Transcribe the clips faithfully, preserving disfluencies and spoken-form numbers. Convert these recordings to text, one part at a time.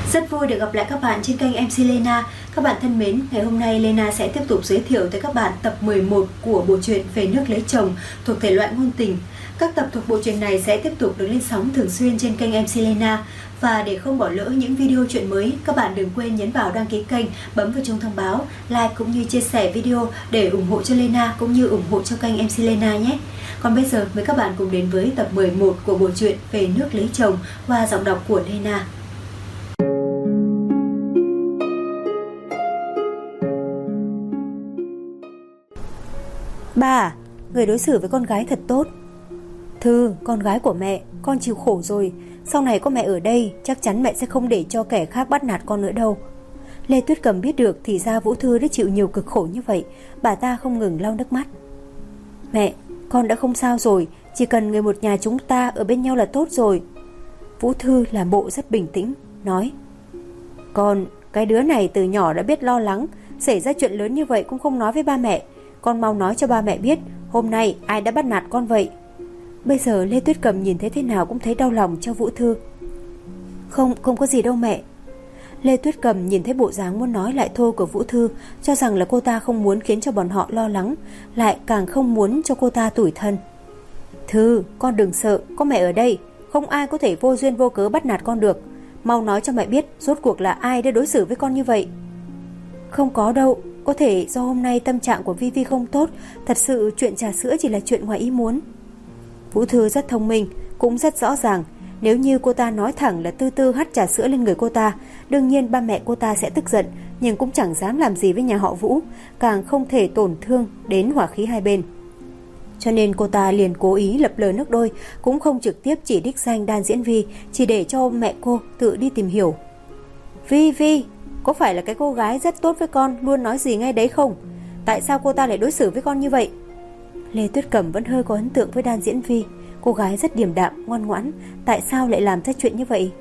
Rất vui được gặp lại các bạn trên kênh em xê Lena. Các bạn thân mến, ngày hôm nay Lena sẽ tiếp tục giới thiệu tới các bạn tập mười một của bộ truyện Về nước lấy chồng thuộc thể loại ngôn tình. Các tập thuộc bộ truyện này sẽ tiếp tục được lên sóng thường xuyên trên kênh em xê Lena. Và để không bỏ lỡ những video truyện mới, các bạn đừng quên nhấn vào đăng ký kênh, bấm vào chuông thông báo, like cũng như chia sẻ video để ủng hộ cho Lena cũng như ủng hộ cho kênh em xê Lena nhé. Còn bây giờ mời các bạn cùng đến với tập mười một của bộ truyện Về nước lấy chồng qua giọng đọc của Lena. Ba, người đối xử với con gái thật tốt. Thư, con gái của mẹ, con chịu khổ rồi. Sau này có mẹ ở đây, chắc chắn mẹ sẽ không để cho kẻ khác bắt nạt con nữa đâu. Lê Tuyết Cầm biết được thì ra Vũ Thư đã chịu nhiều cực khổ như vậy. Bà ta không ngừng lau nước mắt. Mẹ, con đã không sao rồi. Chỉ cần người một nhà chúng ta ở bên nhau là tốt rồi. Vũ Thư làm bộ rất bình tĩnh, nói: Con, cái đứa này từ nhỏ đã biết lo lắng. Xảy ra chuyện lớn như vậy cũng không nói với ba mẹ. Con mau nói cho ba mẹ biết hôm nay ai đã bắt nạt con vậy. Bây giờ Lê Tuyết Cầm nhìn thấy thế nào cũng thấy đau lòng cho Vũ Thư. Không, không có gì đâu mẹ. Lê Tuyết Cầm nhìn thấy bộ dáng muốn nói lại thôi của Vũ Thư, cho rằng là cô ta không muốn khiến cho bọn họ lo lắng, lại càng không muốn cho cô ta tủi thân. Thư, con đừng sợ, có mẹ ở đây, không ai có thể vô duyên vô cớ bắt nạt con được. Mau nói cho mẹ biết rốt cuộc là ai đã đối xử với con như vậy. Không có đâu, có thể do hôm nay tâm trạng của Vi Vi không tốt. Thật sự chuyện trà sữa chỉ là chuyện ngoài ý muốn. Vũ Thư rất thông minh, cũng rất rõ ràng. Nếu như cô ta nói thẳng là Tư Tư hắt trà sữa lên người cô ta, đương nhiên ba mẹ cô ta sẽ tức giận, nhưng cũng chẳng dám làm gì với nhà họ Vũ, càng không thể tổn thương đến hòa khí hai bên. Cho nên cô ta liền cố ý lập lờ nước đôi, cũng không trực tiếp chỉ đích danh Đan Diễn Vi, chỉ để cho mẹ cô tự đi tìm hiểu. Vi Vi, có phải là cái cô gái rất tốt với con, luôn nói gì ngay đấy không? Tại sao cô ta lại đối xử với con như vậy? Lê Tuyết Cầm vẫn hơi có ấn tượng với Đan Diễn Vi. Cô gái rất điềm đạm, ngoan ngoãn, tại sao lại làm ra chuyện như vậy?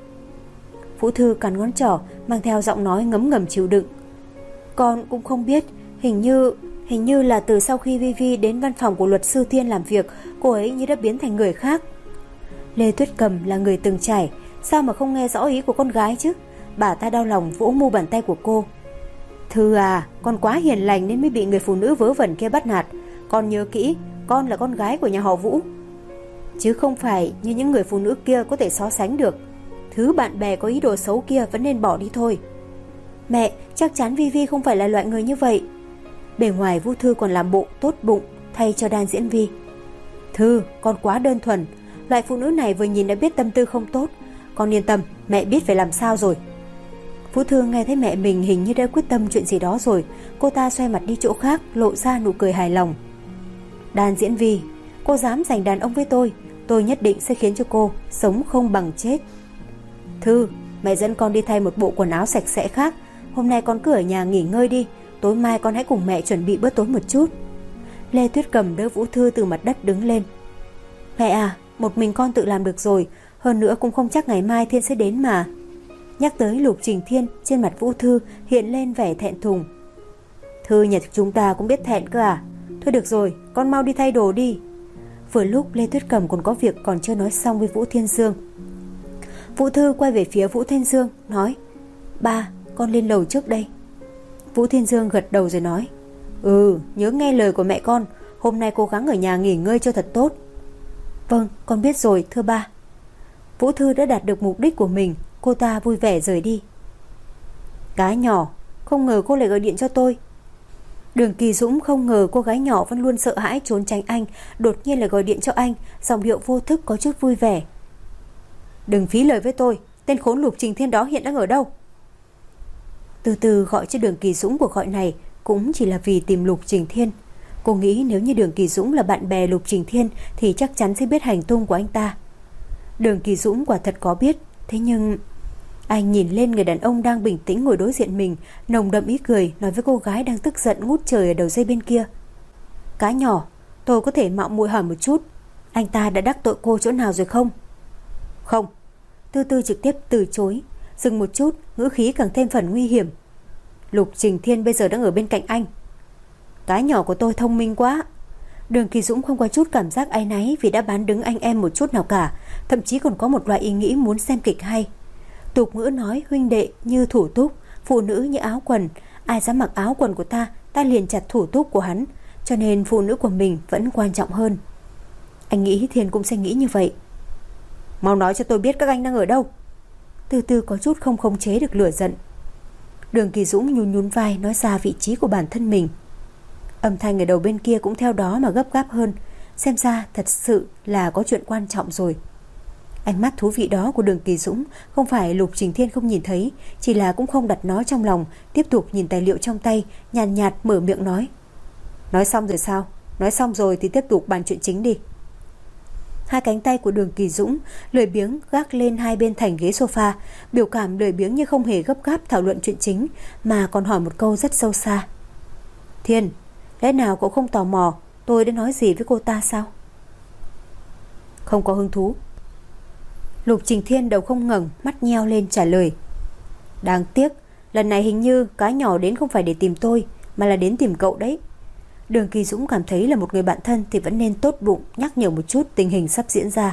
Vũ Thư cắn ngón trỏ, mang theo giọng nói ngấm ngầm chịu đựng. Con cũng không biết, hình như hình như là từ sau khi Vi Vi đến văn phòng của luật sư Thiên làm việc, cô ấy như đã biến thành người khác. Lê Tuyết Cầm là người từng trải, sao mà không nghe rõ ý của con gái chứ? Bà ta đau lòng vỗ mu bàn tay của cô. Thư à, con quá hiền lành nên mới bị người phụ nữ vớ vẩn kia bắt nạt. Con nhớ kỹ, con là con gái của nhà họ Vũ, chứ không phải như những người phụ nữ kia có thể so sánh được. Thứ bạn bè có ý đồ xấu kia vẫn nên bỏ đi thôi. Mẹ, chắc chắn Vi Vi không phải là loại người như vậy. Bề ngoài Vũ Thư còn làm bộ tốt bụng thay cho Đan Diễn Vi. Thư, con quá đơn thuần. Loại phụ nữ này vừa nhìn đã biết tâm tư không tốt. Con yên tâm, mẹ biết phải làm sao rồi. Vũ Thư nghe thấy mẹ mình hình như đã quyết tâm chuyện gì đó rồi. Cô ta xoay mặt đi chỗ khác, lộ ra nụ cười hài lòng. Đan Diễn Vi, cô dám giành đàn ông với tôi, tôi nhất định sẽ khiến cho cô sống không bằng chết. Thư, mẹ dẫn con đi thay một bộ quần áo sạch sẽ khác. Hôm nay con cứ ở nhà nghỉ ngơi đi, tối mai con hãy cùng mẹ chuẩn bị bữa tối một chút. Lê Tuyết Cầm đỡ Vũ Thư từ mặt đất đứng lên. Mẹ à, một mình con tự làm được rồi. Hơn nữa cũng không chắc ngày mai Thiên sẽ đến mà. Nhắc tới Lục Trình Thiên, trên mặt Vũ Thư hiện lên vẻ thẹn thùng. Thư, nhà chúng ta cũng biết thẹn cơ à? Thôi được rồi, con mau đi thay đồ đi. Vừa lúc Lê Tuyết Cầm còn có việc còn chưa nói xong với Vũ Thiên Dương. Vũ Thư quay về phía Vũ Thiên Dương, nói: Ba, con lên lầu trước đây. Vũ Thiên Dương gật đầu rồi nói: Ừ, nhớ nghe lời của mẹ con. Hôm nay cố gắng ở nhà nghỉ ngơi cho thật tốt. Vâng, con biết rồi, thưa ba. Vũ Thư đã đạt được mục đích của mình. Cô ta vui vẻ rời đi. Cái nhỏ, không ngờ cô lại gọi điện cho tôi. Đường Kỳ Dũng không ngờ cô gái nhỏ vẫn luôn sợ hãi trốn tránh anh, đột nhiên lại gọi điện cho anh, giọng điệu vô thức có chút vui vẻ. Đừng phí lời với tôi, tên khốn Lục Trình Thiên đó hiện đang ở đâu? Từ từ gọi cho Đường Kỳ Dũng cuộc gọi này cũng chỉ là vì tìm Lục Trình Thiên. Cô nghĩ nếu như Đường Kỳ Dũng là bạn bè Lục Trình Thiên thì chắc chắn sẽ biết hành tung của anh ta. Đường Kỳ Dũng quả thật có biết, thế nhưng anh nhìn lên người đàn ông đang bình tĩnh ngồi đối diện mình, nồng đậm ý cười, nói với cô gái đang tức giận ngút trời ở đầu dây bên kia. Cá nhỏ, tôi có thể mạo muội hỏi một chút, anh ta đã đắc tội cô chỗ nào rồi không? Không. Tư Tư trực tiếp từ chối, dừng một chút, ngữ khí càng thêm phần nguy hiểm. Lục Trình Thiên bây giờ đang ở bên cạnh anh. Cái nhỏ của tôi thông minh quá. Đường Kỳ Dũng không có chút cảm giác áy náy vì đã bán đứng anh em một chút nào cả, thậm chí còn có một loại ý nghĩ muốn xem kịch hay. Tục ngữ nói huynh đệ như thủ túc, phụ nữ như áo quần. Ai dám mặc áo quần của ta, ta liền chặt thủ túc của hắn. Cho nên phụ nữ của mình vẫn quan trọng hơn. Anh nghĩ Thiên cũng sẽ nghĩ như vậy. Mau nói cho tôi biết các anh đang ở đâu. Từ từ có chút không khống chế được lửa giận. Đường Kỳ Dũng nhún nhún vai nói ra vị trí của bản thân mình. Âm thanh ở đầu bên kia cũng theo đó mà gấp gáp hơn. Xem ra thật sự là có chuyện quan trọng rồi. Ánh mắt thú vị đó của Đường Kỳ Dũng không phải Lục Trình Thiên không nhìn thấy, chỉ là cũng không đặt nó trong lòng, tiếp tục nhìn tài liệu trong tay, nhàn nhạt, nhạt mở miệng nói. Nói xong rồi sao? Nói xong rồi thì tiếp tục bàn chuyện chính đi. Hai cánh tay của Đường Kỳ Dũng lười biếng gác lên hai bên thành ghế sofa, biểu cảm lười biếng như không hề gấp gáp thảo luận chuyện chính, mà còn hỏi một câu rất sâu xa. Thiên, lẽ nào cậu không tò mò tôi đã nói gì với cô ta sao? Không có hứng thú. Lục Trình Thiên đầu không ngẩng, mắt nheo lên trả lời. Đáng tiếc, lần này hình như cá nhỏ đến không phải để tìm tôi, mà là đến tìm cậu đấy. Đường Kỳ Dũng cảm thấy là một người bạn thân thì vẫn nên tốt bụng nhắc nhở một chút tình hình sắp diễn ra.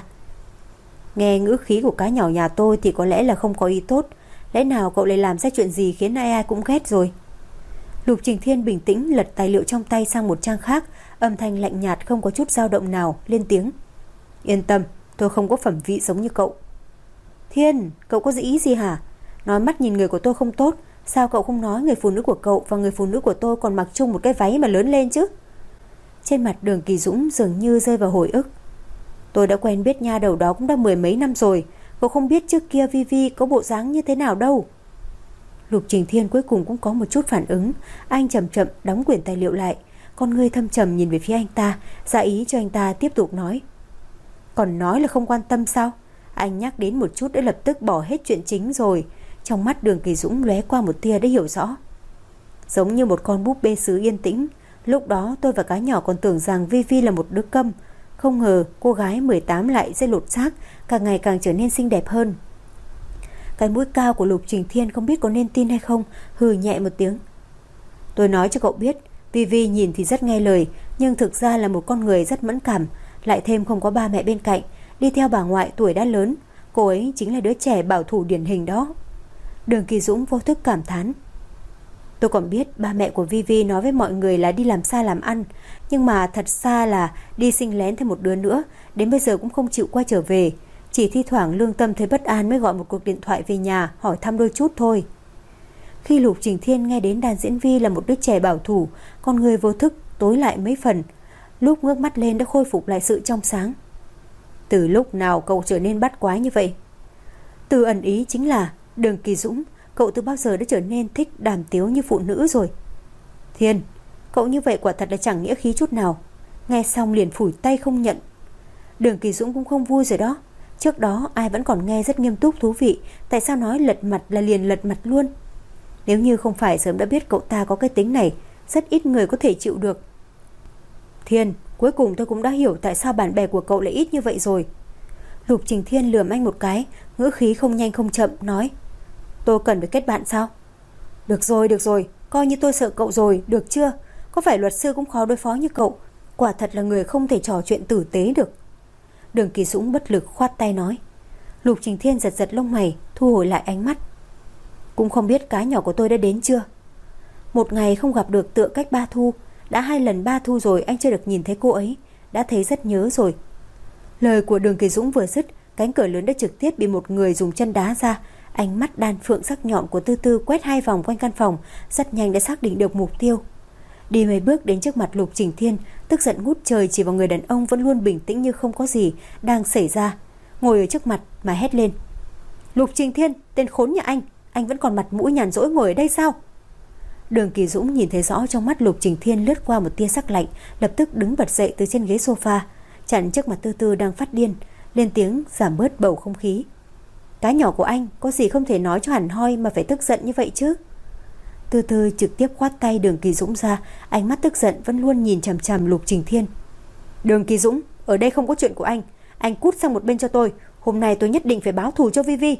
Nghe ngữ khí của cá nhỏ nhà tôi thì có lẽ là không có ý tốt. Lẽ nào cậu lại làm ra chuyện gì khiến ai ai cũng ghét rồi? Lục Trình Thiên bình tĩnh lật tài liệu trong tay sang một trang khác, âm thanh lạnh nhạt không có chút dao động nào, lên tiếng. Yên tâm, tôi không có phẩm vị giống như cậu. Thiên, cậu có ý gì hả? Nói mắt nhìn người của tôi không tốt, sao cậu không nói người phụ nữ của cậu và người phụ nữ của tôi còn mặc chung một cái váy mà lớn lên chứ? Trên mặt Đường Kỳ Dũng dường như rơi vào hồi ức. Tôi đã quen biết nha đầu đó cũng đã mười mấy năm rồi, cậu không biết trước kia Vi Vi có bộ dáng như thế nào đâu. Lục Trình Thiên cuối cùng cũng có một chút phản ứng. Anh chậm chậm đóng quyển tài liệu lại, con ngươi thâm trầm nhìn về phía anh ta, ra ý cho anh ta tiếp tục nói. Còn nói là không quan tâm sao? Anh nhắc đến một chút đã lập tức bỏ hết chuyện chính rồi. Trong mắt Đường Kỳ Dũng lóe qua một tia đã hiểu rõ. Giống như một con búp bê sứ yên tĩnh. Lúc đó tôi và cá nhỏ còn tưởng rằng Vi Vi là một đứa câm. Không ngờ cô gái mười tám lại sẽ lột xác, càng ngày càng trở nên xinh đẹp hơn. Cái mũi cao của Lục Trình Thiên không biết có nên tin hay không, hừ nhẹ một tiếng. Tôi nói cho cậu biết, Vi Vi nhìn thì rất nghe lời, nhưng thực ra là một con người rất mẫn cảm, lại thêm không có ba mẹ bên cạnh, đi theo bà ngoại tuổi đã lớn. Cô ấy chính là đứa trẻ bảo thủ điển hình đó. Đường Kỳ Dũng vô thức cảm thán. Tôi còn biết ba mẹ của Vi Vi nói với mọi người là đi làm xa làm ăn, nhưng mà thật xa là đi sinh lén thêm một đứa nữa, đến bây giờ cũng không chịu quay trở về. Chỉ thi thoảng lương tâm thấy bất an mới gọi một cuộc điện thoại về nhà hỏi thăm đôi chút thôi. Khi Lục Trình Thiên nghe đến Đàn Diễn Vi là một đứa trẻ bảo thủ, con người vô thức tối lại mấy phần. Lúc ngước mắt lên đã khôi phục lại sự trong sáng. Từ lúc nào cậu trở nên bắt quái như vậy? Từ ẩn ý chính là Đường Kỳ Dũng, cậu từ bao giờ đã trở nên thích đàm tiếu như phụ nữ rồi? Thiên, cậu như vậy quả thật là chẳng nghĩa khí chút nào. Nghe xong liền phủi tay không nhận. Đường Kỳ Dũng cũng không vui rồi đó. Trước đó ai vẫn còn nghe rất nghiêm túc thú vị, tại sao nói lật mặt là liền lật mặt luôn? Nếu như không phải sớm đã biết cậu ta có cái tính này, rất ít người có thể chịu được. Thiên, cuối cùng tôi cũng đã hiểu tại sao bạn bè của cậu lại ít như vậy rồi. Lục Trình Thiên lườm anh một cái, ngữ khí không nhanh không chậm nói. Tôi cần phải kết bạn sao? Được rồi, được rồi, coi như tôi sợ cậu rồi, được chưa? Có phải luật sư cũng khó đối phó như cậu? Quả thật là người không thể trò chuyện tử tế được. Đường Kỳ Dũng bất lực khoát tay nói. Lục Trình Thiên giật giật lông mày, thu hồi lại ánh mắt. Cũng không biết cá nhỏ của tôi đã đến chưa? Một ngày không gặp được tựa cách ba thu. Đã hai lần ba thu rồi anh chưa được nhìn thấy cô ấy. Đã thấy rất nhớ rồi. Lời của Đường Kỳ Dũng vừa dứt, cánh cửa lớn đã trực tiếp bị một người dùng chân đá ra. Ánh mắt đan phượng sắc nhọn của Tư Tư quét hai vòng quanh căn phòng, rất nhanh đã xác định được mục tiêu. Đi mấy bước đến trước mặt Lục Trình Thiên, tức giận ngút trời chỉ vào người đàn ông vẫn luôn bình tĩnh như không có gì đang xảy ra, ngồi ở trước mặt mà hét lên. Lục Trình Thiên, tên khốn nhà anh, anh vẫn còn mặt mũi nhàn rỗi ngồi ở đây sao? Đường Kỳ Dũng nhìn thấy rõ trong mắt Lục Trình Thiên lướt qua một tia sắc lạnh, lập tức đứng bật dậy từ trên ghế sofa, chặn trước mặt Tư Tư đang phát điên, lên tiếng giảm bớt bầu không khí. Cái nhỏ của anh có gì không thể nói cho hẳn hoi mà phải tức giận như vậy chứ? Tư Tư trực tiếp khoát tay Đường Kỳ Dũng ra, ánh mắt tức giận vẫn luôn nhìn chằm chằm Lục Trình Thiên. Đường Kỳ Dũng, ở đây không có chuyện của anh, anh cút sang một bên cho tôi, hôm nay tôi nhất định phải báo thù cho Vi Vi.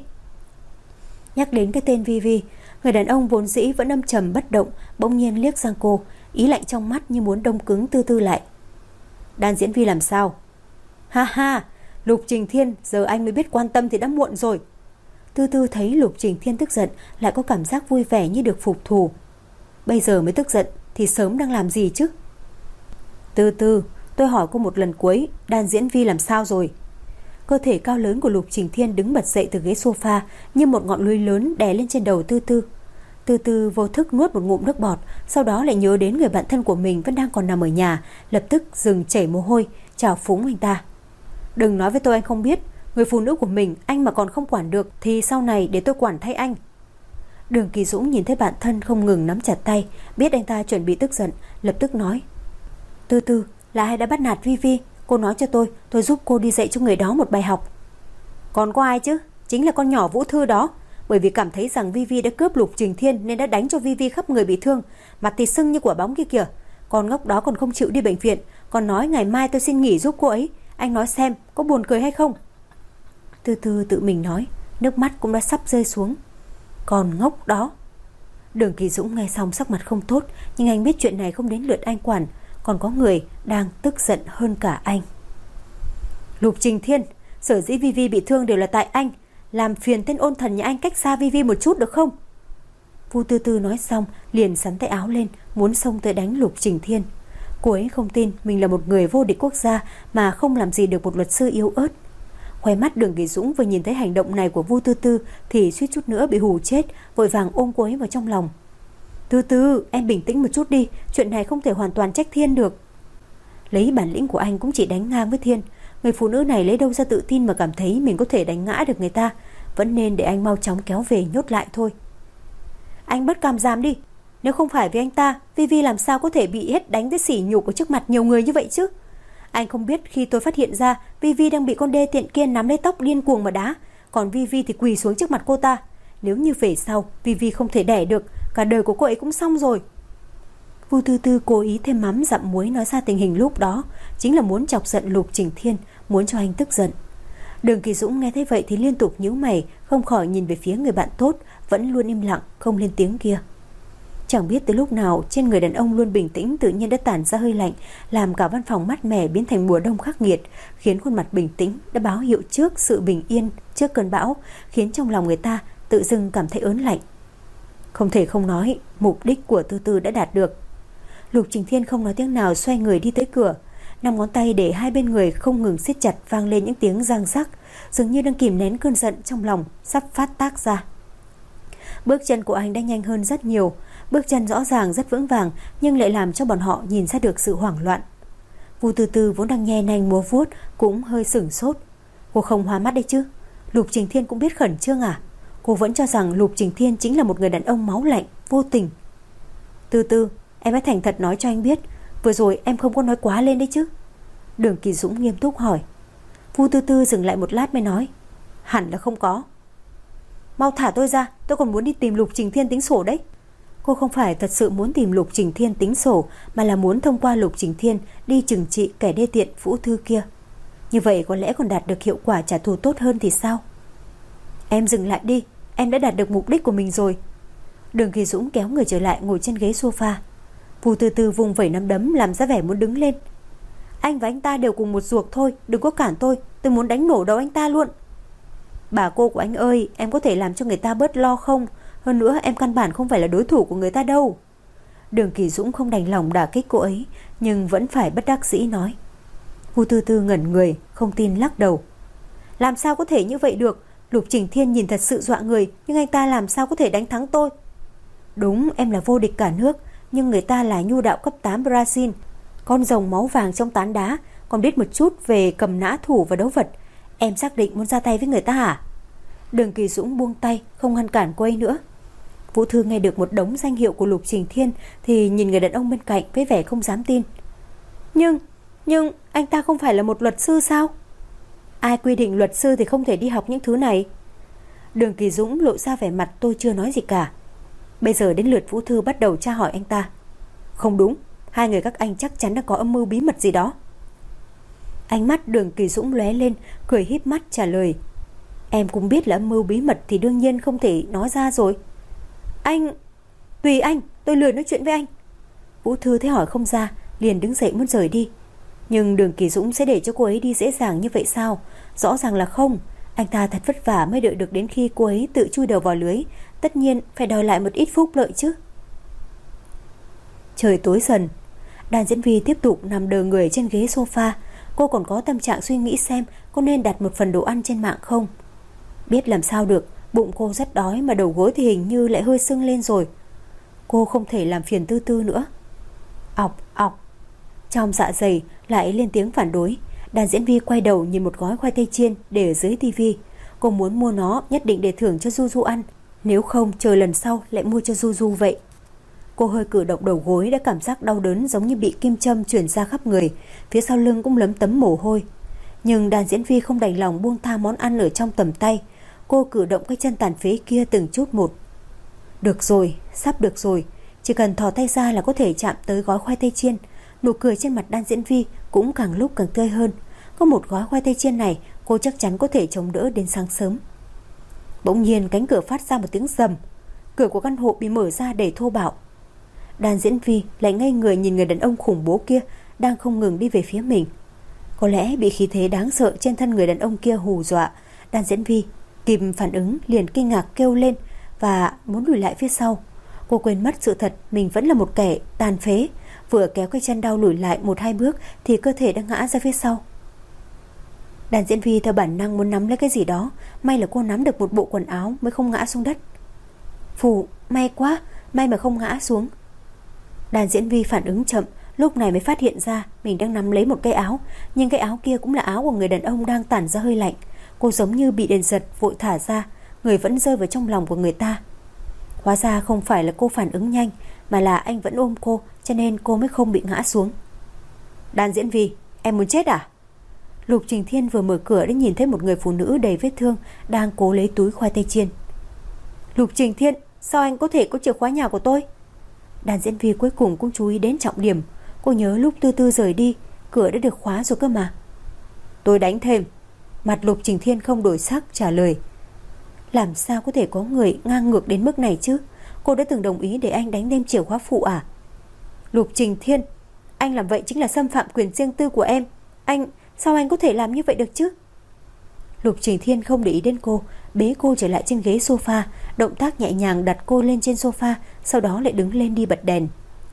Nhắc đến cái tên Vi Vi, người đàn ông vốn dĩ vẫn âm trầm bất động, bỗng nhiên liếc sang cô, ý lạnh trong mắt như muốn đông cứng Tư Tư lại. Đan Diễn Vi làm sao? Ha ha, Lục Trình Thiên, giờ anh mới biết quan tâm thì đã muộn rồi. Tư Tư thấy Lục Trình Thiên tức giận lại có cảm giác vui vẻ như được phục thù. Bây giờ mới tức giận thì sớm đang làm gì chứ? Tư Tư, tôi hỏi cô một lần cuối, đàn diễn Vi làm sao rồi? Cơ thể cao lớn của Lục Trình Thiên đứng bật dậy từ ghế sofa như một ngọn núi lớn đè lên trên đầu Tư Tư. Tư Tư vô thức nuốt một ngụm nước bọt, sau đó lại nhớ đến người bạn thân của mình vẫn đang còn nằm ở nhà, lập tức dừng chảy mồ hôi, chào phúng anh ta. Đừng nói với tôi anh không biết, người phụ nữ của mình anh mà còn không quản được thì sau này để tôi quản thay anh. Đường Kỳ Dũng nhìn thấy bạn thân không ngừng nắm chặt tay, biết anh ta chuẩn bị tức giận, lập tức nói: Tư Tư, là ai đã bắt nạt Vi Vi? Cô nói cho tôi, tôi giúp cô đi dạy cho người đó một bài học. Còn có ai chứ? Chính là con nhỏ Vũ Thư đó. Bởi vì cảm thấy rằng Vi Vi đã cướp Lục Trình Thiên nên đã đánh cho Vi Vi khắp người bị thương, mặt thì sưng như quả bóng kia kìa. Con ngốc đó còn không chịu đi bệnh viện, còn nói ngày mai tôi xin nghỉ giúp cô ấy. Anh nói xem có buồn cười hay không? Tư Tư tự mình nói, nước mắt cũng đã sắp rơi xuống. Còn ngốc đó. Đường Kỳ Dũng nghe xong sắc mặt không tốt, nhưng anh biết chuyện này không đến lượt anh quản, còn có người đang tức giận hơn cả anh. Lục Trình Thiên, sở dĩ Vi Vi bị thương đều là tại anh. Làm phiền tên ôn thần nhà anh cách xa Vi Vi một chút được không? Vu Tư Tư nói xong liền sắn tay áo lên, muốn xông tới đánh Lục Trình Thiên. Cô ấy không tin mình là một người vô địch quốc gia mà không làm gì được một luật sư yếu ớt. Khoe mắt Đường Kỳ Dũng vừa nhìn thấy hành động này của Vu Tư Tư thì suýt chút nữa bị hù chết, vội vàng ôm cô ấy vào trong lòng. Tư Tư, em bình tĩnh một chút đi, chuyện này không thể hoàn toàn trách Thiên được. Lấy bản lĩnh của anh cũng chỉ đánh ngang với Thiên. Người phụ nữ này lấy đâu ra tự tin mà cảm thấy mình có thể đánh ngã được người ta. Vẫn nên để anh mau chóng kéo về nhốt lại thôi. Anh bất cam giảm đi. Nếu không phải vì anh ta, Vi Vi làm sao có thể bị hết đánh tới sỉ nhục ở trước mặt nhiều người như vậy chứ? Anh không biết khi tôi phát hiện ra Vi Vi đang bị con đê tiện kia nắm lấy tóc điên cuồng mà đá, còn Vi Vi thì quỳ xuống trước mặt cô ta. Nếu như về sau Vi Vi không thể đẻ được, cả đời của cô ấy cũng xong rồi. Vu Tư Tư cố ý thêm mắm dặm muối nói ra tình hình lúc đó, chính là muốn chọc giận Lục Trình Thiên, muốn cho anh tức giận. Đường Kỳ Dũng nghe thấy vậy thì liên tục nhíu mày, không khỏi nhìn về phía người bạn tốt vẫn luôn im lặng không lên tiếng kia. Chẳng biết từ lúc nào trên người đàn ông luôn bình tĩnh tự nhiên đã tản ra hơi lạnh, làm cả văn phòng mát mẻ biến thành mùa đông khắc nghiệt, khiến khuôn mặt bình tĩnh đã báo hiệu trước sự bình yên trước cơn bão, khiến trong lòng người ta tự dưng cảm thấy ớn lạnh. Không thể không nói, mục đích của Tư Tư đã đạt được. Lục Trình Thiên không nói tiếng nào xoay người đi tới cửa, năm ngón tay để hai bên người không ngừng siết chặt, vang lên những tiếng răng rắc, dường như đang kìm nén cơn giận trong lòng sắp phát tác ra. Bước chân của anh đã nhanh hơn rất nhiều, bước chân rõ ràng rất vững vàng nhưng lại làm cho bọn họ nhìn ra được sự hoảng loạn. Vu Tư Tư vốn đang nhe nanh múa vuốt cũng hơi sửng sốt. Cô không hoa mắt đấy chứ? Lục Trình Thiên cũng biết khẩn trương à? Cô vẫn cho rằng Lục Trình Thiên chính là một người đàn ông máu lạnh, vô tình. Tư Tư, em hãy thành thật nói cho anh biết, vừa rồi em không có nói quá lên đấy chứ? Đường Kỳ Dũng nghiêm túc hỏi. Vu Tư Tư dừng lại một lát mới nói, hẳn là không có. Mau thả tôi ra, tôi còn muốn đi tìm Lục Trình Thiên tính sổ đấy. Cô không phải thật sự muốn tìm Lục Trình Thiên tính sổ, mà là muốn thông qua Lục Trình Thiên đi trừng trị kẻ đê tiện Vũ Thư kia. Như vậy có lẽ còn đạt được hiệu quả trả thù tốt hơn thì sao? Em dừng lại đi, em đã đạt được mục đích của mình rồi. Đường Kỳ Dũng kéo người trở lại ngồi trên ghế sofa. Vu Tư Tư vùng vẩy nắm đấm làm ra vẻ muốn đứng lên. Anh và anh ta đều cùng một ruột thôi, đừng có cản tôi, tôi muốn đánh nổ đầu anh ta luôn. Bà cô của anh ơi, em có thể làm cho người ta bớt lo không? Hơn nữa em căn bản không phải là đối thủ của người ta đâu. Đường Kỳ Dũng không đành lòng đả kích cô ấy, nhưng vẫn phải bất đắc dĩ nói. Vu Tư Tư ngẩn người, không tin lắc đầu. Làm sao có thể như vậy được? Lục Trình Thiên nhìn thật sự dọa người, nhưng anh ta làm sao có thể đánh thắng tôi? Đúng, em là vô địch cả nước, nhưng người ta là nhu đạo cấp tám Brazil, con rồng máu vàng trong tán đá, còn biết một chút về cầm nã thủ và đấu vật. Em xác định muốn ra tay với người ta à? Đường Kỳ Dũng buông tay, không ngăn cản cô ấy nữa. Vũ Thư nghe được một đống danh hiệu của Lục Trình Thiên thì nhìn người đàn ông bên cạnh với vẻ không dám tin. Nhưng, nhưng anh ta không phải là một luật sư sao? Ai quy định luật sư thì không thể đi học những thứ này? Đường Kỳ Dũng lộ ra vẻ mặt tôi chưa nói gì cả. Bây giờ đến lượt Vũ Thư bắt đầu tra hỏi anh ta. Không đúng, hai người các anh chắc chắn đã có âm mưu bí mật gì đó. Ánh mắt Đường Kỳ Dũng lóe lên, cười híp mắt trả lời. Em cũng biết là âm mưu bí mật thì đương nhiên không thể nói ra rồi. Anh... Tùy anh, tôi lười nói chuyện với anh. Vũ Thư thấy hỏi không ra, liền đứng dậy muốn rời đi. Nhưng Đường Kỳ Dũng sẽ để cho cô ấy đi dễ dàng như vậy sao? Rõ ràng là không. Anh ta thật vất vả mới đợi được đến khi cô ấy tự chui đầu vào lưới, tất nhiên phải đòi lại một ít phúc lợi chứ. Trời tối dần, Đàn Diễn Vi tiếp tục nằm đờ người trên ghế sofa. Cô còn có tâm trạng suy nghĩ xem có nên đặt một phần đồ ăn trên mạng không. Biết làm sao được, bụng cô rất đói mà đầu gối thì hình như lại hơi sưng lên rồi. Cô không thể làm phiền Tư Tư nữa. Ọc ọc, trong dạ dày lại lên tiếng phản đối. Đàn Diễn Vi quay đầu nhìn một gói khoai tây chiên để ở dưới tivi. Cô muốn mua nó nhất định để thưởng cho Du Du ăn, nếu không chờ lần sau lại mua cho Du Du vậy. Cô hơi cử động đầu gối đã cảm giác đau đớn giống như bị kim châm chuyển ra khắp người, phía sau lưng cũng lấm tấm mồ hôi. Nhưng Đàn Diễn Vi không đành lòng buông tha món ăn ở trong tầm tay. Cô cử động cái chân tàn phế kia từng chút một. Được rồi, sắp được rồi, chỉ cần thò tay ra là có thể chạm tới gói khoai tây chiên. Nụ cười trên mặt Đan Diễn Vi cũng càng lúc càng tươi hơn. Có một gói khoai tây chiên này, cô chắc chắn có thể chống đỡ đến sáng sớm. Bỗng nhiên cánh cửa phát ra một tiếng rầm. Cửa của căn hộ bị mở ra đầy thô bạo. Đan Diễn Vi lại ngây người nhìn người đàn ông khủng bố kia đang không ngừng đi về phía mình. Có lẽ bị khí thế đáng sợ trên thân người đàn ông kia hù dọa, Đan Diễn Vi kịp phản ứng liền kinh ngạc kêu lên và muốn lùi lại phía sau. Cô quên mất sự thật mình vẫn là một kẻ tàn phế, vừa kéo cái chân đau lùi lại một hai bước thì cơ thể đã ngã ra phía sau. Đàn Diễn Vi theo bản năng muốn nắm lấy cái gì đó, may là cô nắm được một bộ quần áo mới không ngã xuống đất. Phù, may quá, may mà không ngã xuống. Đàn Diễn Vi phản ứng chậm, lúc này mới phát hiện ra mình đang nắm lấy một cái áo, nhưng cái áo kia cũng là áo của người đàn ông đang tản ra hơi lạnh. Cô giống như bị điện giật vội thả ra, người vẫn rơi vào trong lòng của người ta. Hóa ra không phải là cô phản ứng nhanh, mà là anh vẫn ôm cô, cho nên cô mới không bị ngã xuống. Đàn Diễn Vi, em muốn chết à? Lục Trình Thiên vừa mở cửa đã nhìn thấy một người phụ nữ đầy vết thương đang cố lấy túi khoai tây chiên. Lục Trình Thiên, sao anh có thể có chìa khóa nhà của tôi? Đàn Diễn Vi cuối cùng cũng chú ý đến trọng điểm. Cô nhớ lúc Tư Tư rời đi, cửa đã được khóa rồi cơ mà. Tôi đánh thêm. Mặt Lục Trình Thiên không đổi sắc trả lời. Làm sao có thể có người ngang ngược đến mức này chứ? Cô đã từng đồng ý để anh đánh thêm chìa khóa phụ à? Lục Trình Thiên, anh làm vậy chính là xâm phạm quyền riêng tư của em. Anh, sao anh có thể làm như vậy được chứ? Lục Trình Thiên không để ý đến cô, bế cô trở lại trên ghế sofa, động tác nhẹ nhàng đặt cô lên trên sofa, sau đó lại đứng lên đi bật đèn.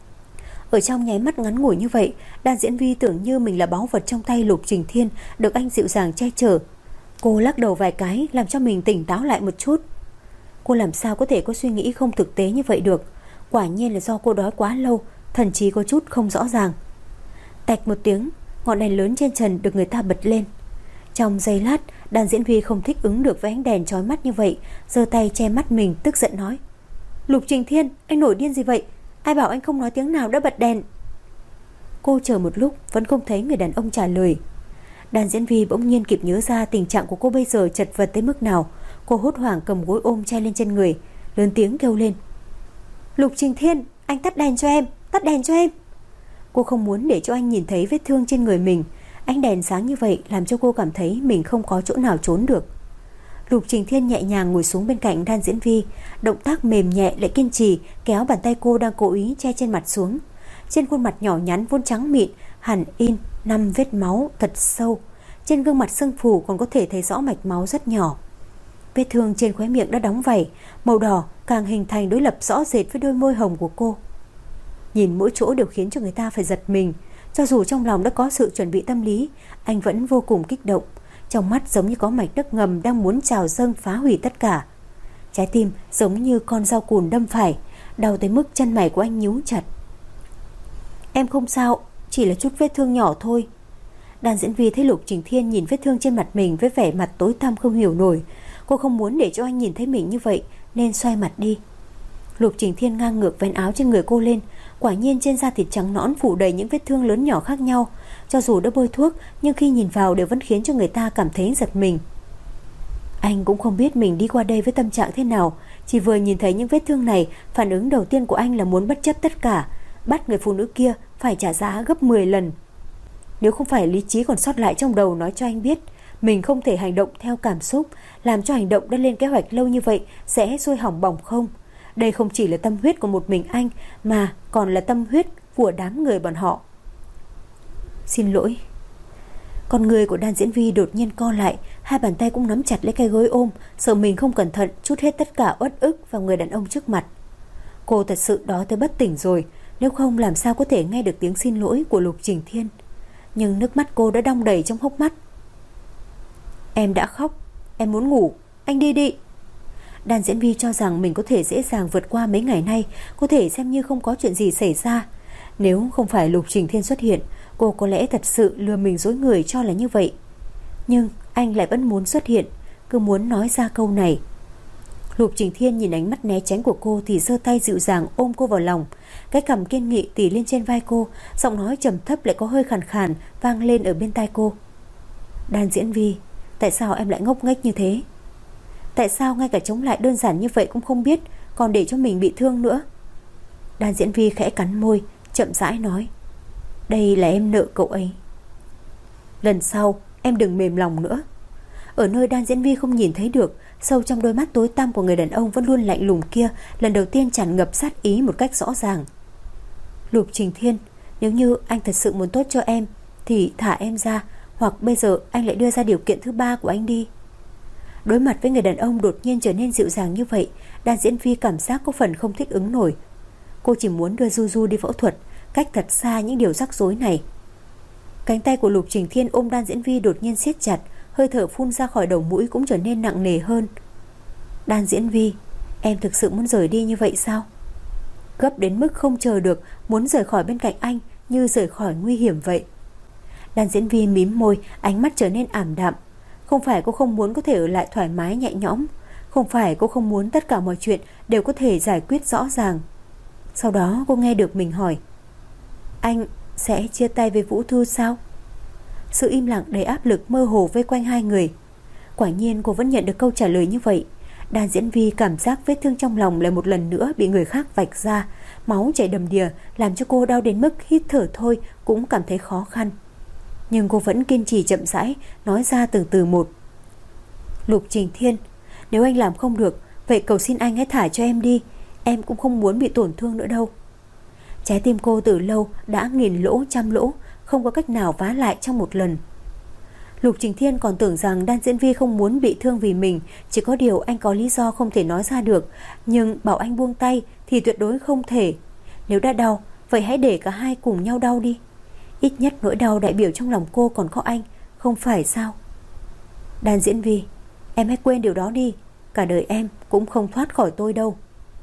Ở trong nháy mắt ngắn ngủi như vậy, Đan Diễn Vi tưởng như mình là báu vật trong tay Lục Trình Thiên, được anh dịu dàng che chở. Cô lắc đầu vài cái làm cho mình tỉnh táo lại một chút. Cô làm sao có thể có suy nghĩ không thực tế như vậy được? Quả nhiên là do cô đói quá lâu, thần trí có chút không rõ ràng. Tạch một tiếng, ngọn đèn lớn trên trần được người ta bật lên. Trong giây lát, Đan Diễn Vi không thích ứng được với ánh đèn chói mắt như vậy, giơ tay che mắt mình tức giận nói: Lục Trình Thiên, anh nổi điên gì vậy? Ai bảo anh không nói tiếng nào đã bật đèn? Cô chờ một lúc vẫn không thấy người đàn ông trả lời. Đan Diễn Vi bỗng nhiên kịp nhớ ra tình trạng của cô bây giờ chật vật tới mức nào. Cô hốt hoảng cầm gối ôm che lên chân người, lớn tiếng kêu lên: Lục Trình Thiên, anh tắt đèn cho em, tắt đèn cho em. Cô không muốn để cho anh nhìn thấy vết thương trên người mình. Ánh đèn sáng như vậy làm cho cô cảm thấy mình không có chỗ nào trốn được. Lục Trình Thiên nhẹ nhàng ngồi xuống bên cạnh Đan Diễn Vi, động tác mềm nhẹ lại kiên trì kéo bàn tay cô đang cố ý che trên mặt xuống. Trên khuôn mặt nhỏ nhắn vốn trắng mịn hẳn in năm vết máu thật sâu. Trên gương mặt sưng phù còn có thể thấy rõ mạch máu rất nhỏ. Vết thương trên khóe miệng đã đóng vảy, màu đỏ càng hình thành đối lập rõ rệt với đôi môi hồng của cô. Nhìn mỗi chỗ đều khiến cho người ta phải giật mình. Cho dù trong lòng đã có sự chuẩn bị tâm lý, anh vẫn vô cùng kích động. Trong mắt giống như có mạch nước ngầm đang muốn trào dâng phá hủy tất cả. Trái tim giống như con dao cùn đâm phải, đau tới mức chân mày của anh nhíu chặt. Em không sao, chỉ là chút vết thương nhỏ thôi. Đan Diễn Vi thấy Lục Trình Thiên nhìn vết thương trên mặt mình với vẻ mặt tối tăm không hiểu nổi. Cô không muốn để cho anh nhìn thấy mình như vậy nên xoay mặt đi. Lục Trình Thiên ngang ngược vén áo trên người cô lên. Quả nhiên trên da thịt trắng nõn phủ đầy những vết thương lớn nhỏ khác nhau. Cho dù đã bôi thuốc, nhưng khi nhìn vào đều vẫn khiến cho người ta cảm thấy giật mình. Anh cũng không biết mình đi qua đây với tâm trạng thế nào. Chỉ vừa nhìn thấy những vết thương này, phản ứng đầu tiên của anh là muốn bất chấp tất cả, bắt người phụ nữ kia phải trả giá gấp mười lần. Nếu không phải lý trí còn sót lại trong đầu nói cho anh biết mình không thể hành động theo cảm xúc, làm cho hành động đã lên kế hoạch lâu như vậy sẽ sôi hỏng bỏng không. Đây không chỉ là tâm huyết của một mình anh, mà còn là tâm huyết của đám người bọn họ. Xin lỗi. Con người của Đan Diễn Vi đột nhiên co lại, hai bàn tay cũng nắm chặt lấy cái gối ôm, sợ mình không cẩn thận trút hết tất cả uất ức vào người đàn ông trước mặt. Cô thật sự đó tới bất tỉnh rồi, nếu không làm sao có thể nghe được tiếng xin lỗi của Lục Trình Thiên. Nhưng nước mắt cô đã đong đầy trong hốc mắt. Em đã khóc, em muốn ngủ, anh đi đi. Đan Diễn Vi cho rằng mình có thể dễ dàng vượt qua mấy ngày nay, có thể xem như không có chuyện gì xảy ra. Nếu không phải Lục Trình Thiên xuất hiện, cô có lẽ thật sự lừa mình dối người cho là như vậy. Nhưng anh lại vẫn muốn xuất hiện, cứ muốn nói ra câu này. Lục Trình Thiên nhìn ánh mắt né tránh của cô thì giơ tay dịu dàng ôm cô vào lòng. Cái cằm kiên nghị tỉ lên trên vai cô, giọng nói trầm thấp lại có hơi khàn khàn vang lên ở bên tai cô. Đan Diễn Vi, tại sao em lại ngốc nghếch như thế? Tại sao ngay cả chống lại đơn giản như vậy cũng không biết, còn để cho mình bị thương nữa? Đan Diễn Vi khẽ cắn môi, chậm rãi nói. Đây là em nợ cậu ấy. Lần sau em đừng mềm lòng nữa. Ở nơi Đan Diễn Vi không nhìn thấy được, sâu trong đôi mắt tối tăm của người đàn ông vẫn luôn lạnh lùng kia lần đầu tiên tràn ngập sát ý một cách rõ ràng. Lục Trình Thiên, nếu như anh thật sự muốn tốt cho em thì thả em ra, hoặc bây giờ anh lại đưa ra điều kiện thứ ba của anh đi. Đối mặt với người đàn ông đột nhiên trở nên dịu dàng như vậy, Đan Diễn Vi cảm giác có phần không thích ứng nổi. Cô chỉ muốn đưa Du Du đi phẫu thuật, cách thật xa những điều rắc rối này. Cánh tay của Lục Trình Thiên ôm Đan Diễn Vi đột nhiên siết chặt, hơi thở phun ra khỏi đầu mũi cũng trở nên nặng nề hơn. Đan Diễn Vi, em thực sự muốn rời đi như vậy sao? Gấp đến mức không chờ được, muốn rời khỏi bên cạnh anh như rời khỏi nguy hiểm vậy. Đan Diễn Vi mím môi, ánh mắt trở nên ảm đạm. Không phải cô không muốn có thể ở lại thoải mái nhẹ nhõm, không phải cô không muốn tất cả mọi chuyện đều có thể giải quyết rõ ràng. Sau đó cô nghe được mình hỏi, anh sẽ chia tay với Vũ Thư sao? Sự im lặng đầy áp lực mơ hồ vây quanh hai người. Quả nhiên cô vẫn nhận được câu trả lời như vậy. Đan Diễn Vi cảm giác vết thương trong lòng lại một lần nữa bị người khác vạch ra, máu chảy đầm đìa làm cho cô đau đến mức hít thở thôi cũng cảm thấy khó khăn. Nhưng cô vẫn kiên trì chậm rãi nói ra từng từ một. Lục Trình Thiên, nếu anh làm không được, vậy cầu xin anh hãy thả cho em đi. Em cũng không muốn bị tổn thương nữa đâu. Trái tim cô từ lâu đã nghìn lỗ trăm lỗ, không có cách nào vá lại trong một lần. Lục Trình Thiên còn tưởng rằng Đan Diễn Vi không muốn bị thương vì mình, chỉ có điều anh có lý do không thể nói ra được. Nhưng bảo anh buông tay thì tuyệt đối không thể. Nếu đã đau, vậy hãy để cả hai cùng nhau đau đi. Ít nhất nỗi đau đại biểu trong lòng cô còn có anh, không phải sao? Đan Diễn Vi, em hãy quên điều đó đi. Cả đời em cũng không thoát khỏi tôi đâu.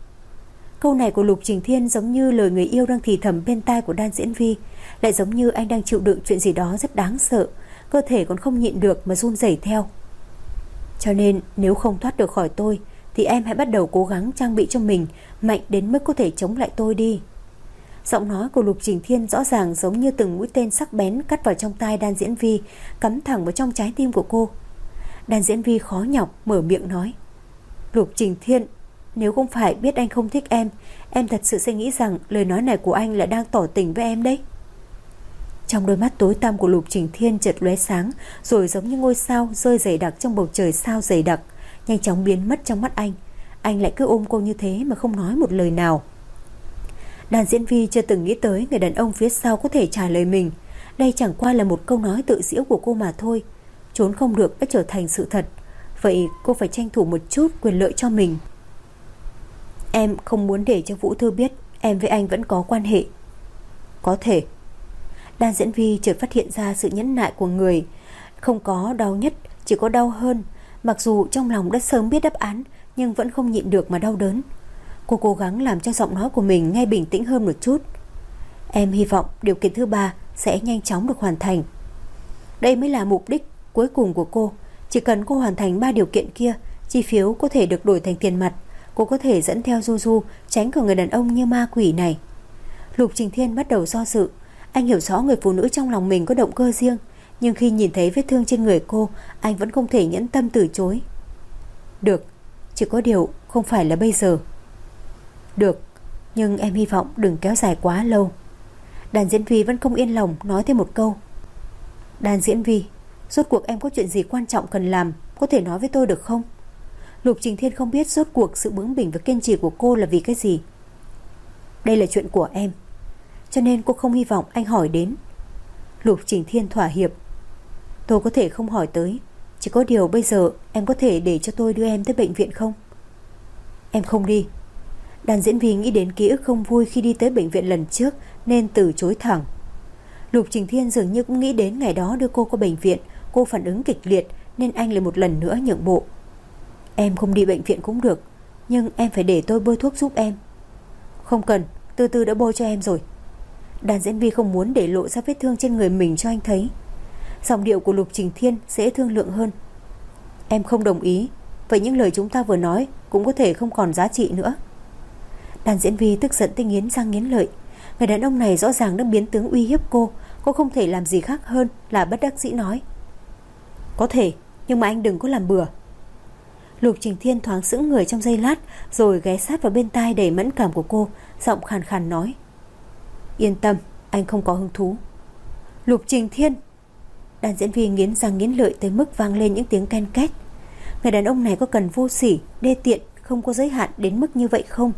Câu này của Lục Trình Thiên giống như lời người yêu đang thì thầm bên tai của Đan Diễn Vi, lại giống như anh đang chịu đựng chuyện gì đó rất đáng sợ, cơ thể còn không nhịn được mà run rẩy theo. Cho nên nếu không thoát được khỏi tôi thì em hãy bắt đầu cố gắng trang bị cho mình mạnh đến mức có thể chống lại tôi đi. Giọng nói của Lục Trình Thiên rõ ràng giống như từng mũi tên sắc bén cắt vào trong tai Đan Diễn Vi, cắm thẳng vào trong trái tim của cô. Đan Diễn Vi khó nhọc mở miệng nói, Lục Trình Thiên, nếu không phải biết anh không thích em, em thật sự sẽ nghĩ rằng lời nói này của anh là đang tỏ tình với em đấy. Trong đôi mắt tối tăm của Lục Trình Thiên chợt lóe sáng, rồi giống như ngôi sao rơi dày đặc trong bầu trời sao dày đặc, nhanh chóng biến mất trong mắt anh. Anh lại cứ ôm cô như thế mà không nói một lời nào. Đan Diễn Vi chưa từng nghĩ tới người đàn ông phía sau có thể trả lời mình. Đây chẳng qua là một câu nói tự giễu của cô mà thôi. Trốn không được đã trở thành sự thật. Vậy cô phải tranh thủ một chút quyền lợi cho mình. Em không muốn để cho Vũ Thư biết em với anh vẫn có quan hệ. Có thể. Đan Diễn Vi chợt phát hiện ra sự nhẫn nại của người. Không có đau nhất, chỉ có đau hơn. Mặc dù trong lòng đã sớm biết đáp án, nhưng vẫn không nhịn được mà đau đớn. Cô cố gắng làm cho giọng nói của mình nghe bình tĩnh hơn một chút. Em hy vọng điều kiện thứ ba sẽ nhanh chóng được hoàn thành. Đây mới là mục đích cuối cùng của cô. Chỉ cần cô hoàn thành ba điều kiện kia, chi phiếu có thể được đổi thành tiền mặt. Cô có thể dẫn theo Du Du, tránh khỏi người đàn ông như ma quỷ này. Lục Trình Thiên bắt đầu do dự. Anh hiểu rõ người phụ nữ trong lòng mình có động cơ riêng, nhưng khi nhìn thấy vết thương trên người cô, anh vẫn không thể nhẫn tâm từ chối. Được, chỉ có điều không phải là bây giờ. Được, nhưng em hy vọng đừng kéo dài quá lâu. Đan Diễn Vi vẫn không yên lòng nói thêm một câu. Đan Diễn Vi, rốt cuộc em có chuyện gì quan trọng cần làm, có thể nói với tôi được không? Lục Trình Thiên không biết rốt cuộc sự bướng bỉnh và kiên trì của cô là vì cái gì. Đây là chuyện của em, cho nên cô không hy vọng anh hỏi đến. Lục Trình Thiên thỏa hiệp. Tôi có thể không hỏi tới, chỉ có điều bây giờ em có thể để cho tôi đưa em tới bệnh viện không? Em không đi. Đàn diễn viên nghĩ đến ký ức không vui khi đi tới bệnh viện lần trước nên từ chối thẳng. Lục Trình Thiên dường như cũng nghĩ đến ngày đó đưa cô qua bệnh viện, cô phản ứng kịch liệt nên anh lại một lần nữa nhượng bộ. Em không đi bệnh viện cũng được, nhưng em phải để tôi bôi thuốc giúp em. Không cần, từ từ đã bôi cho em rồi. Đàn diễn viên không muốn để lộ ra vết thương trên người mình cho anh thấy. Giọng điệu của Lục Trình Thiên dễ thương lượng hơn. Em không đồng ý, vậy những lời chúng ta vừa nói cũng có thể không còn giá trị nữa. Đàn diễn viên tức giận tới nghiến răng nghiến lợi. Người đàn ông này rõ ràng đang biến tướng uy hiếp cô. Cô không thể làm gì khác hơn là bất đắc dĩ nói. Có thể, nhưng mà anh đừng có làm bừa. Lục Trình Thiên thoáng sững người trong giây lát, rồi ghé sát vào bên tai đầy mẫn cảm của cô, giọng khàn khàn nói. Yên tâm, anh không có hứng thú. Lục Trình Thiên. Đàn diễn viên nghiến răng nghiến lợi tới mức vang lên những tiếng ken két. Người đàn ông này có cần vô sỉ, đê tiện, không có giới hạn đến mức như vậy không?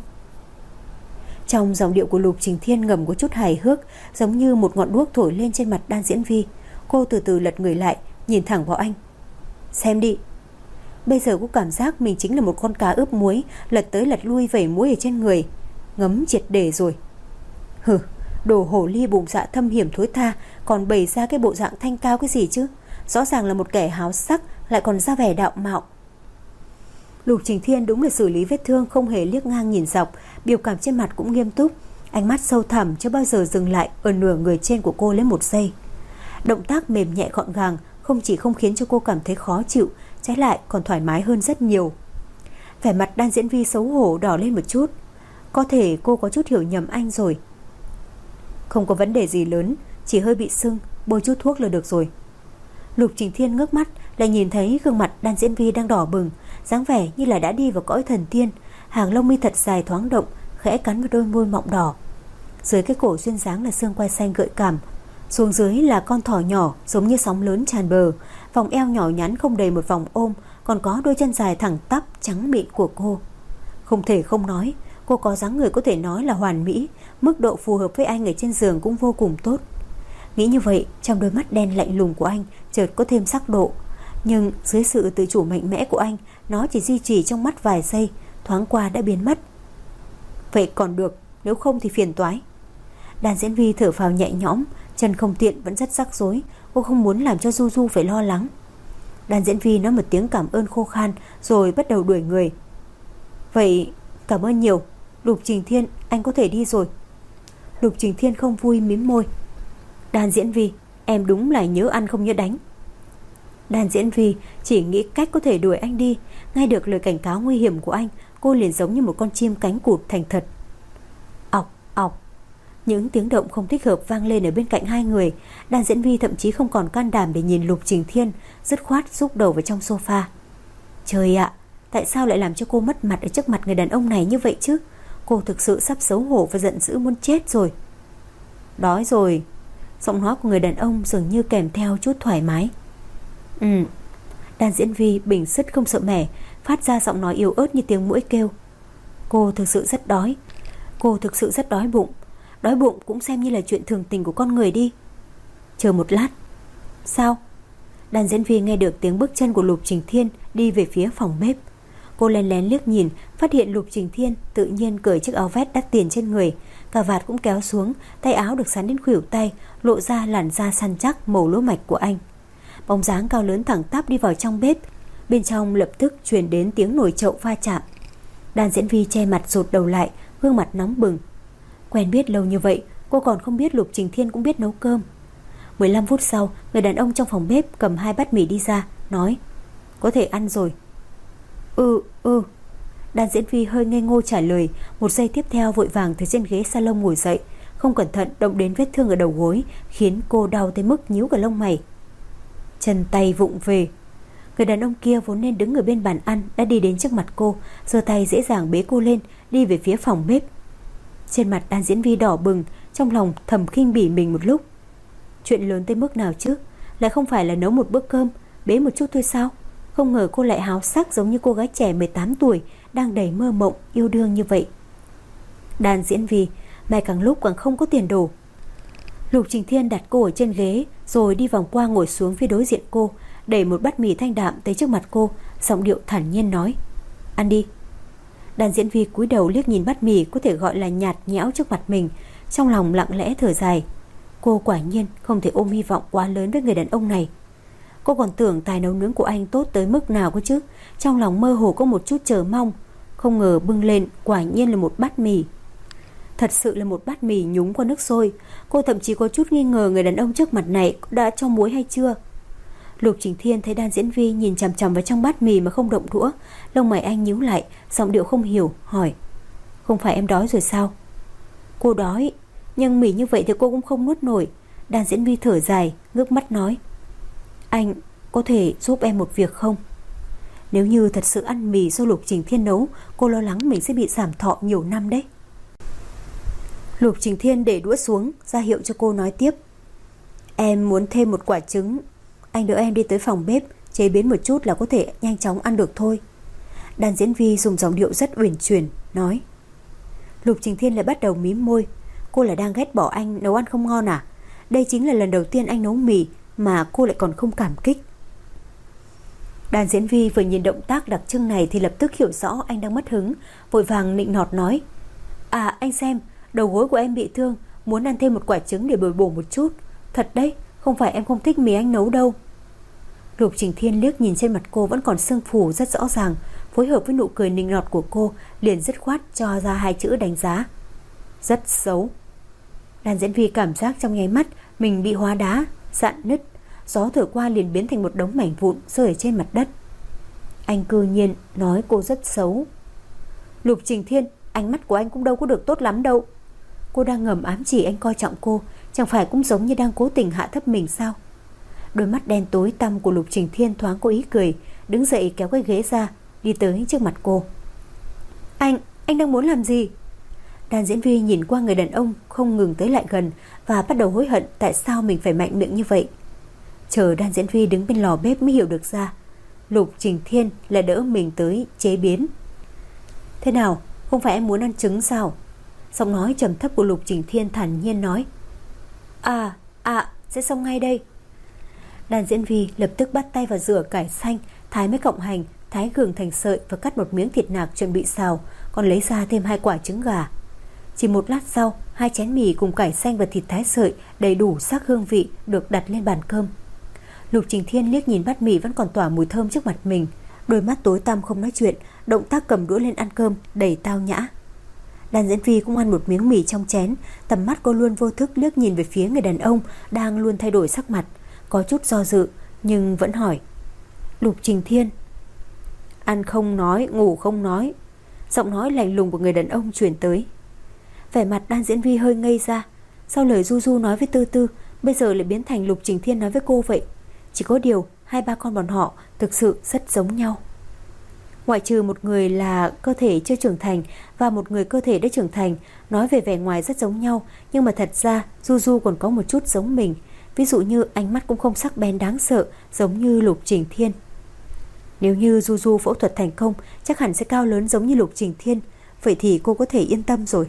Trong giọng điệu của Lục Trình Thiên ngầm có chút hài hước, giống như một ngọn đuốc thổi lên trên mặt Đan Diễn Vi. Cô từ từ lật người lại, nhìn thẳng vào anh. Xem đi. Bây giờ cô cảm giác mình chính là một con cá ướp muối, lật tới lật lui vẩy muối ở trên người. Ngấm triệt để rồi. Hừ, đồ hổ ly bụng dạ thâm hiểm thối tha, còn bày ra cái bộ dạng thanh cao cái gì chứ? Rõ ràng là một kẻ háo sắc, lại còn ra vẻ đạo mạo. Lục Trình Thiên đúng là xử lý vết thương không hề liếc ngang nhìn dọc, biểu cảm trên mặt cũng nghiêm túc, ánh mắt sâu thẳm chưa bao giờ dừng lại ở nửa người trên của cô lấy một giây. Động tác mềm nhẹ gọn gàng không chỉ không khiến cho cô cảm thấy khó chịu, trái lại còn thoải mái hơn rất nhiều. Vẻ mặt Đan Diễn Vi xấu hổ đỏ lên một chút. Có thể cô có chút hiểu nhầm anh rồi. Không có vấn đề gì lớn, chỉ hơi bị sưng, bôi chút thuốc là được rồi. Lục Trình Thiên ngước mắt lại nhìn thấy gương mặt Đan Diễn Vi đang đỏ bừng, dáng vẻ như là đã đi vào cõi thần tiên. Hàng lông mi thật dài thoáng động, khẽ cắn vào đôi môi mọng đỏ. Dưới cái cổ duyên dáng là xương quai xanh gợi cảm, xuống dưới là con thỏ nhỏ giống như sóng lớn tràn bờ. Vòng eo nhỏ nhắn không đầy một vòng ôm, còn có đôi chân dài thẳng tắp trắng mịn của cô. Không thể không nói, cô có dáng người có thể nói là hoàn mỹ, mức độ phù hợp với anh ở trên giường cũng vô cùng tốt. Nghĩ như vậy, trong đôi mắt đen lạnh lùng của anh chợt có thêm sắc độ. Nhưng dưới sự tự chủ mạnh mẽ của anh, nó chỉ duy trì trong mắt vài giây, thoáng qua đã biến mất. Vậy còn được, nếu không thì phiền toái. Đàn Diễn Vi thở phào nhẹ nhõm, chân không tiện vẫn rất rắc rối. Cô không muốn làm cho Du Du phải lo lắng. Đàn Diễn Vi nói một tiếng cảm ơn khô khan, rồi bắt đầu đuổi người. Vậy cảm ơn nhiều. Lục Trình Thiên, anh có thể đi rồi. Lục Trình Thiên không vui mím môi. Đàn Diễn Vi, em đúng là nhớ ăn không nhớ đánh. Đàn Diễn Vi chỉ nghĩ cách có thể đuổi anh đi. Nghe được lời cảnh cáo nguy hiểm của anh, cô liền giống như một con chim cánh cụt thành thật. Ọc, ọc. Những tiếng động không thích hợp vang lên ở bên cạnh hai người. Đàn Diễn Vi thậm chí không còn can đảm để nhìn Lục Trình Thiên, dứt khoát rúc đầu vào trong sofa. Trời ạ, tại sao lại làm cho cô mất mặt ở trước mặt người đàn ông này như vậy chứ? Cô thực sự sắp xấu hổ và giận dữ muốn chết rồi. Đói rồi. Giọng nói của người đàn ông dường như kèm theo chút thoải mái. Ừ. Đàn Diễn Vi bình sứt không sợ mẻ, phát ra giọng nói yếu ớt như tiếng muỗi kêu. Cô thực sự rất đói. Cô thực sự rất đói bụng. Đói bụng cũng xem như là chuyện thường tình của con người đi. Chờ một lát. Sao? Đàn Diễn Vi nghe được tiếng bước chân của Lục Trình Thiên đi về phía phòng bếp. Cô lén lén liếc nhìn, phát hiện Lục Trình Thiên tự nhiên cởi chiếc áo vest đắt tiền trên người, cà vạt cũng kéo xuống, tay áo được sắn đến khuỷu tay, lộ ra làn da săn chắc màu lúa mạch của anh. Bóng dáng cao lớn thẳng tắp đi vào trong bếp. Bên trong lập tức truyền đến tiếng nồi chậu va chạm. Đàn Diễn Vi che mặt rụt đầu lại, gương mặt nóng bừng. Quen biết lâu như vậy, cô còn không biết Lục Trình Thiên cũng biết nấu cơm. mười lăm phút sau, người đàn ông trong phòng bếp cầm hai bát mì đi ra, nói: Có thể ăn rồi. Ừ, ừ. Đàn Diễn Vi hơi ngây ngô trả lời. Một giây tiếp theo vội vàng từ trên ghế salon ngồi dậy, không cẩn thận động đến vết thương ở đầu gối, khiến cô đau tới mức nhíu cả lông mày. Chân tay vụng về. Người đàn ông kia vốn nên đứng ở bên bàn ăn đã đi đến trước mặt cô, giơ tay dễ dàng bế cô lên, đi về phía phòng bếp. Trên mặt Đàn Diễn Vi đỏ bừng, trong lòng thầm khinh bỉ mình một lúc. Chuyện lớn tới mức nào chứ? Lại không phải là nấu một bữa cơm, bế một chút thôi sao? Không ngờ cô lại háo sắc giống như cô gái trẻ mười tám tuổi, đang đầy mơ mộng, yêu đương như vậy. Đàn Diễn Vi, mày càng lúc càng không có tiền đồ. Lục Trình Thiên đặt cô ở trên ghế, rồi đi vòng qua ngồi xuống phía đối diện cô, đẩy một bát mì thanh đạm tới trước mặt cô, giọng điệu thản nhiên nói: "Ăn đi." Đàn diễn viên cúi đầu liếc nhìn bát mì có thể gọi là nhạt nhẽo trước mặt mình, trong lòng lặng lẽ thở dài. Cô quả nhiên không thể ôm hy vọng quá lớn với người đàn ông này. Cô còn tưởng tài nấu nướng của anh tốt tới mức nào cơ chứ, trong lòng mơ hồ có một chút chờ mong. Không ngờ bưng lên quả nhiên là một bát mì. Thật sự là một bát mì nhúng qua nước sôi. Cô thậm chí có chút nghi ngờ người đàn ông trước mặt này đã cho muối hay chưa. Lục Trình Thiên thấy Đan Diễn Vi nhìn chằm chằm vào trong bát mì mà không động đũa, lông mày anh nhíu lại, giọng điệu không hiểu hỏi: "Không phải em đói rồi sao?" Cô đói, nhưng mì như vậy thì cô cũng không nuốt nổi. Đan Diễn Vi thở dài, ngước mắt nói: "Anh có thể giúp em một việc không?" Nếu như thật sự ăn mì do Lục Trình Thiên nấu, cô lo lắng mình sẽ bị giảm thọ nhiều năm đấy. Lục Trình Thiên để đũa xuống, ra hiệu cho cô nói tiếp: "Em muốn thêm một quả trứng. Anh đỡ em đi tới phòng bếp, chế biến một chút là có thể nhanh chóng ăn được thôi." Đan Diễn Vi dùng giọng điệu rất uyển chuyển nói. Lục Trình Thiên lại bắt đầu mím môi. Cô là đang ghét bỏ anh nấu ăn không ngon à? Đây chính là lần đầu tiên anh nấu mì mà cô lại còn không cảm kích. Đan Diễn Vi vừa nhìn động tác đặc trưng này thì lập tức hiểu rõ anh đang mất hứng, vội vàng nịnh nọt nói: "À anh xem, đầu gối của em bị thương, muốn ăn thêm một quả trứng để bồi bổ một chút. Thật đấy, không phải em không thích mì anh nấu đâu." Lục Trình Thiên liếc nhìn trên mặt cô vẫn còn sưng phù rất rõ ràng, phối hợp với nụ cười nịnh nọt của cô, liền dứt khoát cho ra hai chữ đánh giá: "Rất xấu." Đan Diễn Vi cảm giác trong nháy mắt mình bị hóa đá, dạn nứt, gió thổi qua liền biến thành một đống mảnh vụn rơi ở trên mặt đất. Anh cư nhiên nói cô rất xấu. Lục Trình Thiên, ánh mắt của anh cũng đâu có được tốt lắm đâu. Cô đang ngầm ám chỉ anh coi trọng cô, chẳng phải cũng giống như đang cố tình hạ thấp mình sao? Đôi mắt đen tối tăm của Lục Trình Thiên thoáng có ý cười, đứng dậy kéo cái ghế ra, đi tới trước mặt cô. Anh, anh đang muốn làm gì? Đan Diễn Vi nhìn qua người đàn ông không ngừng tới lại gần và bắt đầu hối hận tại sao mình phải mạnh miệng như vậy. Chờ Đan Diễn Vi đứng bên lò bếp mới hiểu được ra, Lục Trình Thiên là đỡ mình tới chế biến. Thế nào, không phải em muốn ăn trứng sao? Giọng nói trầm thấp của Lục Trình Thiên thản nhiên nói. À, à, sẽ xong ngay đây. Đan Diễn Vi lập tức bắt tay vào rửa cải xanh, thái mấy cọng hành, thái gừng thành sợi và cắt một miếng thịt nạc chuẩn bị xào, còn lấy ra thêm hai quả trứng gà. Chỉ một lát sau, hai chén mì cùng cải xanh và thịt thái sợi đầy đủ sắc hương vị được đặt lên bàn cơm. Lục Trình Thiên liếc nhìn bát mì vẫn còn tỏa mùi thơm trước mặt mình, đôi mắt tối tăm không nói chuyện, động tác cầm đũa lên ăn cơm đầy tao nhã. Đan Diễn Vi cũng ăn một miếng mì trong chén, tầm mắt cô luôn vô thức liếc nhìn về phía người đàn ông đang luôn thay đổi sắc mặt, có chút do dự nhưng vẫn hỏi. Lục Trình Thiên. Ăn không nói, ngủ không nói. Giọng nói lạnh lùng của người đàn ông truyền tới. Vẻ mặt Đan Diễn Vi hơi ngây ra. Sau lời Du Du nói với Tư Tư, bây giờ lại biến thành Lục Trình Thiên nói với cô vậy. Chỉ có điều hai ba con bọn họ thực sự rất giống nhau. Ngoại trừ một người là cơ thể chưa trưởng thành và một người cơ thể đã trưởng thành, nói về vẻ ngoài rất giống nhau, nhưng mà thật ra Du Du còn có một chút giống mình. Ví dụ như ánh mắt cũng không sắc bén đáng sợ giống như Lục Trình Thiên. Nếu như Du Du phẫu thuật thành công, chắc hẳn sẽ cao lớn giống như Lục Trình Thiên. Vậy thì cô có thể yên tâm rồi.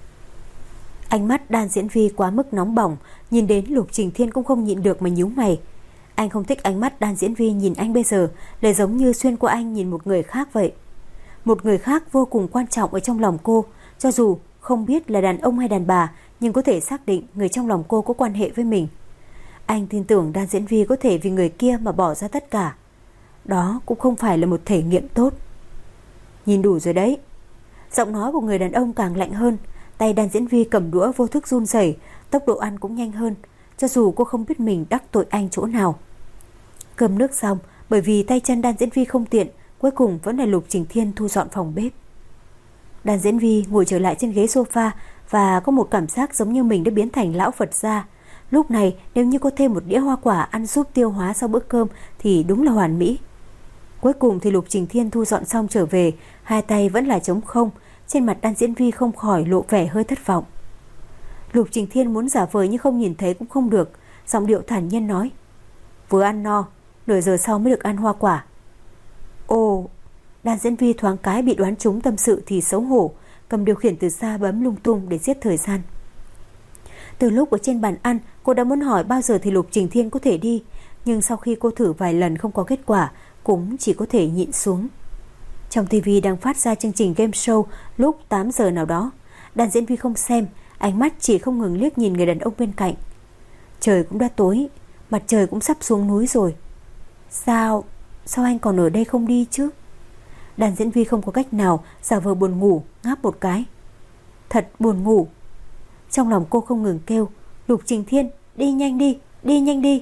Ánh mắt Đan Diễn Vi quá mức nóng bỏng, nhìn đến Lục Trình Thiên cũng không nhịn được mà nhíu mày. Anh không thích ánh mắt Đan Diễn Vi nhìn anh bây giờ, lại giống như xuyên qua anh nhìn một người khác vậy. Một người khác vô cùng quan trọng ở trong lòng cô, cho dù không biết là đàn ông hay đàn bà, nhưng có thể xác định người trong lòng cô có quan hệ với mình. Anh tin tưởng Đan Diễn Vi có thể vì người kia mà bỏ ra tất cả. Đó cũng không phải là một thể nghiệm tốt. Nhìn đủ rồi đấy. Giọng nói của người đàn ông càng lạnh hơn, tay Đan Diễn Vi cầm đũa vô thức run rẩy, tốc độ ăn cũng nhanh hơn, cho dù cô không biết mình đắc tội anh chỗ nào. Cơm nước xong, bởi vì tay chân Đan Diễn Vi không tiện, cuối cùng vẫn là Lục Trình Thiên thu dọn phòng bếp. Đan Diễn Vi ngồi trở lại trên ghế sofa và có một cảm giác giống như mình đã biến thành lão Phật gia. Lúc này nếu như có thêm một đĩa hoa quả ăn giúp tiêu hóa sau bữa cơm thì đúng là hoàn mỹ. Cuối cùng thì Lục Trình Thiên thu dọn xong trở về, hai tay vẫn là trống không. Trên mặt Đan Diễn Vi không khỏi lộ vẻ hơi thất vọng. Lục Trình Thiên muốn giả vờ như không nhìn thấy cũng không được, giọng điệu thản nhiên nói. Vừa ăn no, nửa giờ sau mới được ăn hoa quả. Ồ, Đan Diễn Vi thoáng cái bị đoán trúng tâm sự thì xấu hổ, cầm điều khiển từ xa bấm lung tung để giết thời gian. Từ lúc ở trên bàn ăn, Cô đã muốn hỏi bao giờ thì Lục Trình Thiên có thể đi, nhưng sau khi cô thử vài lần không có kết quả, cũng chỉ có thể nhịn xuống. Trong tivi đang phát ra chương trình game show lúc tám giờ nào đó. Đàn diễn viên không xem, ánh mắt chỉ không ngừng liếc nhìn người đàn ông bên cạnh. Trời cũng đã tối, mặt trời cũng sắp xuống núi rồi. Sao, sao anh còn ở đây không đi chứ? Đàn diễn viên không có cách nào giả vờ buồn ngủ, ngáp một cái. Thật buồn ngủ. Trong lòng cô không ngừng kêu, Lục Trình Thiên, đi nhanh đi, đi nhanh đi.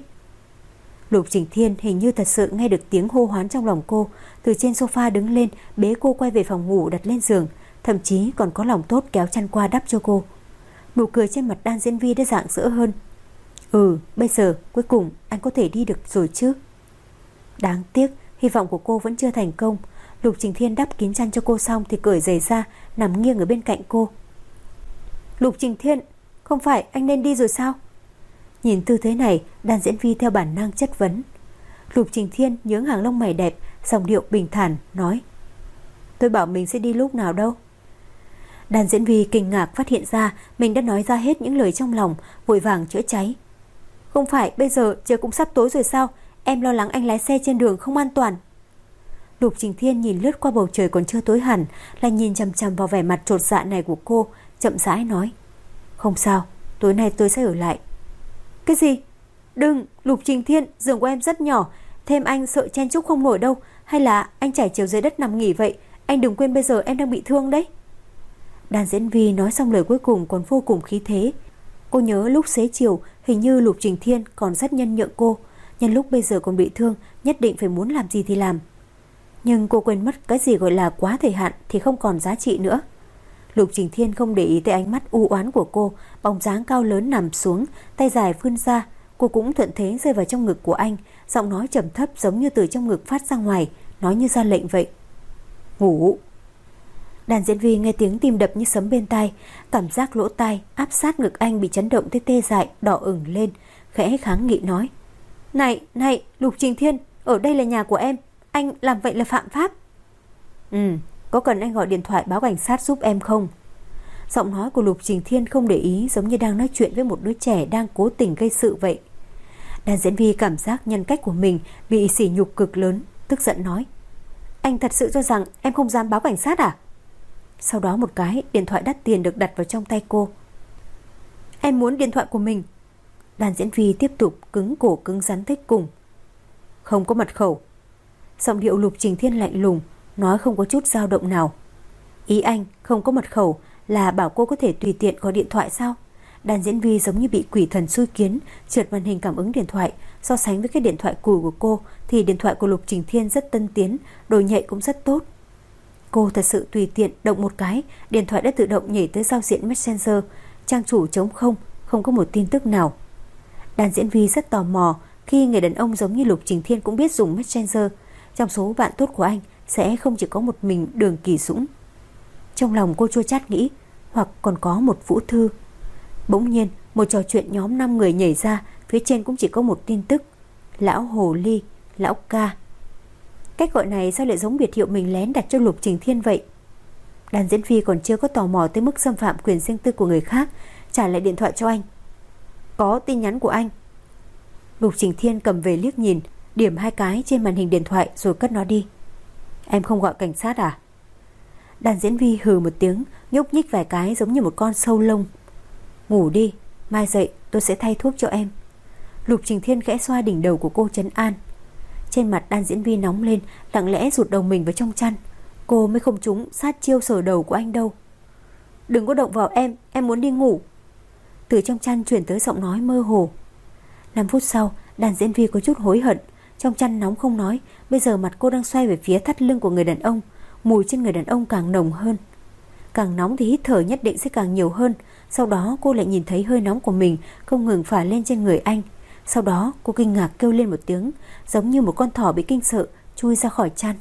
Lục Trình Thiên hình như thật sự nghe được tiếng hô hoán trong lòng cô, từ trên sofa đứng lên, bế cô quay về phòng ngủ đặt lên giường, thậm chí còn có lòng tốt kéo chăn qua đắp cho cô. Nụ cười trên mặt Đan Diễn Vi đã rạng rỡ hơn. Ừ, bây giờ cuối cùng anh có thể đi được rồi chứ. Đáng tiếc, hy vọng của cô vẫn chưa thành công. Lục Trình Thiên đắp kín chăn cho cô xong thì cởi giày ra, nằm nghiêng ở bên cạnh cô. Lục Trình Thiên, không phải anh nên đi rồi sao? Nhìn tư thế này, Đan Diễn Vi theo bản năng chất vấn. Lục Trình Thiên nhướng hàng lông mày đẹp, giọng điệu bình thản nói: Tôi bảo mình sẽ đi lúc nào đâu. Đan Diễn Vi kinh ngạc phát hiện ra mình đã nói ra hết những lời trong lòng, vội vàng chữa cháy. Không phải bây giờ trời cũng sắp tối rồi sao? Em lo lắng anh lái xe trên đường không an toàn. Lục Trình Thiên nhìn lướt qua bầu trời còn chưa tối hẳn, lại nhìn chằm chằm vào vẻ mặt chột dạ này của cô, chậm rãi nói: Không sao, tối nay tôi sẽ ở lại. Cái gì? Đừng, Lục Trình Thiên, giường của em rất nhỏ, thêm anh sợ chen chúc không nổi đâu. Hay là anh trải chiều dưới đất nằm nghỉ vậy? Anh đừng quên bây giờ em đang bị thương đấy. Đan Diễn Vi nói xong lời cuối cùng còn vô cùng khí thế. Cô nhớ lúc xế chiều hình như Lục Trình Thiên còn rất nhân nhượng cô, nhân lúc bây giờ còn bị thương nhất định phải muốn làm gì thì làm. Nhưng cô quên mất cái gì gọi là quá thời hạn thì không còn giá trị nữa. Lục Trình Thiên không để ý tới ánh mắt u oán của cô, bóng dáng cao lớn nằm xuống, tay dài vươn ra, cô cũng thuận thế rơi vào trong ngực của anh, giọng nói trầm thấp giống như từ trong ngực phát ra ngoài, nói như ra lệnh vậy. Ngủ. Đàn Diễn Vi nghe tiếng tim đập như sấm bên tai, cảm giác lỗ tai áp sát ngực anh bị chấn động tới tê dại, đỏ ửng lên, khẽ kháng nghị nói: Này, này, Lục Trình Thiên, ở đây là nhà của em, anh làm vậy là phạm pháp. Ừ, có cần anh gọi điện thoại báo cảnh sát giúp em không? Giọng nói của Lục Trình Thiên không để ý, giống như đang nói chuyện với một đứa trẻ đang cố tình gây sự vậy. Đàn Diễn Vi cảm giác nhân cách của mình bị sỉ nhục cực lớn, tức giận nói: Anh thật sự cho rằng em không dám báo cảnh sát à? Sau đó một cái điện thoại đắt tiền được đặt vào trong tay cô. Em muốn điện thoại của mình. Đàn Diễn Vi tiếp tục cứng cổ cứng rắn tới cùng. Không có mật khẩu. Giọng điệu Lục Trình Thiên lạnh lùng, nói không có chút dao động nào. Ý anh không có mật khẩu là bảo cô có thể tùy tiện gọi điện thoại sao? Đàn Diễn Vi giống như bị quỷ thần xui kiến, trượt màn hình cảm ứng điện thoại. So sánh với cái điện thoại cùi của cô thì điện thoại của Lục Trình Thiên rất tân tiến, độ nhạy cũng rất tốt. Cô thật sự tùy tiện động một cái, điện thoại đã tự động nhảy tới giao diện Messenger, trang chủ trống không, không có một tin tức nào. Đàn Diễn Vi rất tò mò khi người đàn ông giống như Lục Trình Thiên cũng biết dùng Messenger. Trong số bạn tốt của anh sẽ không chỉ có một mình Đường Kỳ Dũng. Trong lòng cô chua chát nghĩ, hoặc còn có một Vũ Thư. Bỗng nhiên một trò chuyện nhóm năm người nhảy ra, phía trên cũng chỉ có một tin tức: Lão Hồ Ly, Lão Ca. Cách gọi này sao lại giống biệt hiệu mình lén đặt cho Lục Trình Thiên vậy? Đàn Diễn Vi còn chưa có tò mò tới mức xâm phạm quyền riêng tư của người khác, trả lại điện thoại cho anh. Có tin nhắn của anh. Lục Trình Thiên cầm về liếc nhìn, điểm hai cái trên màn hình điện thoại rồi cất nó đi. Em không gọi cảnh sát à? Đàn Diễn Vi hừ một tiếng, nhúc nhích vài cái giống như một con sâu lông. Ngủ đi, mai dậy tôi sẽ thay thuốc cho em. Lục Trình Thiên khẽ xoa đỉnh đầu của cô trấn an. Trên mặt Đan Diễn Vi nóng lên, lặng lẽ rụt đầu mình vào trong chăn. Cô mới không trúng sát chiêu sờ đầu của anh đâu. Đừng có động vào em, em muốn đi ngủ. Từ trong chăn truyền tới giọng nói mơ hồ. Năm phút sau, Đan Diễn Vi có chút hối hận. Trong chăn nóng không nói, bây giờ mặt cô đang xoay về phía thắt lưng của người đàn ông. Mùi trên người đàn ông càng nồng hơn. Càng nóng thì hít thở nhất định sẽ càng nhiều hơn. Sau đó cô lại nhìn thấy hơi nóng của mình không ngừng phả lên trên người anh. Sau đó cô kinh ngạc kêu lên một tiếng, giống như một con thỏ bị kinh sợ chui ra khỏi chăn.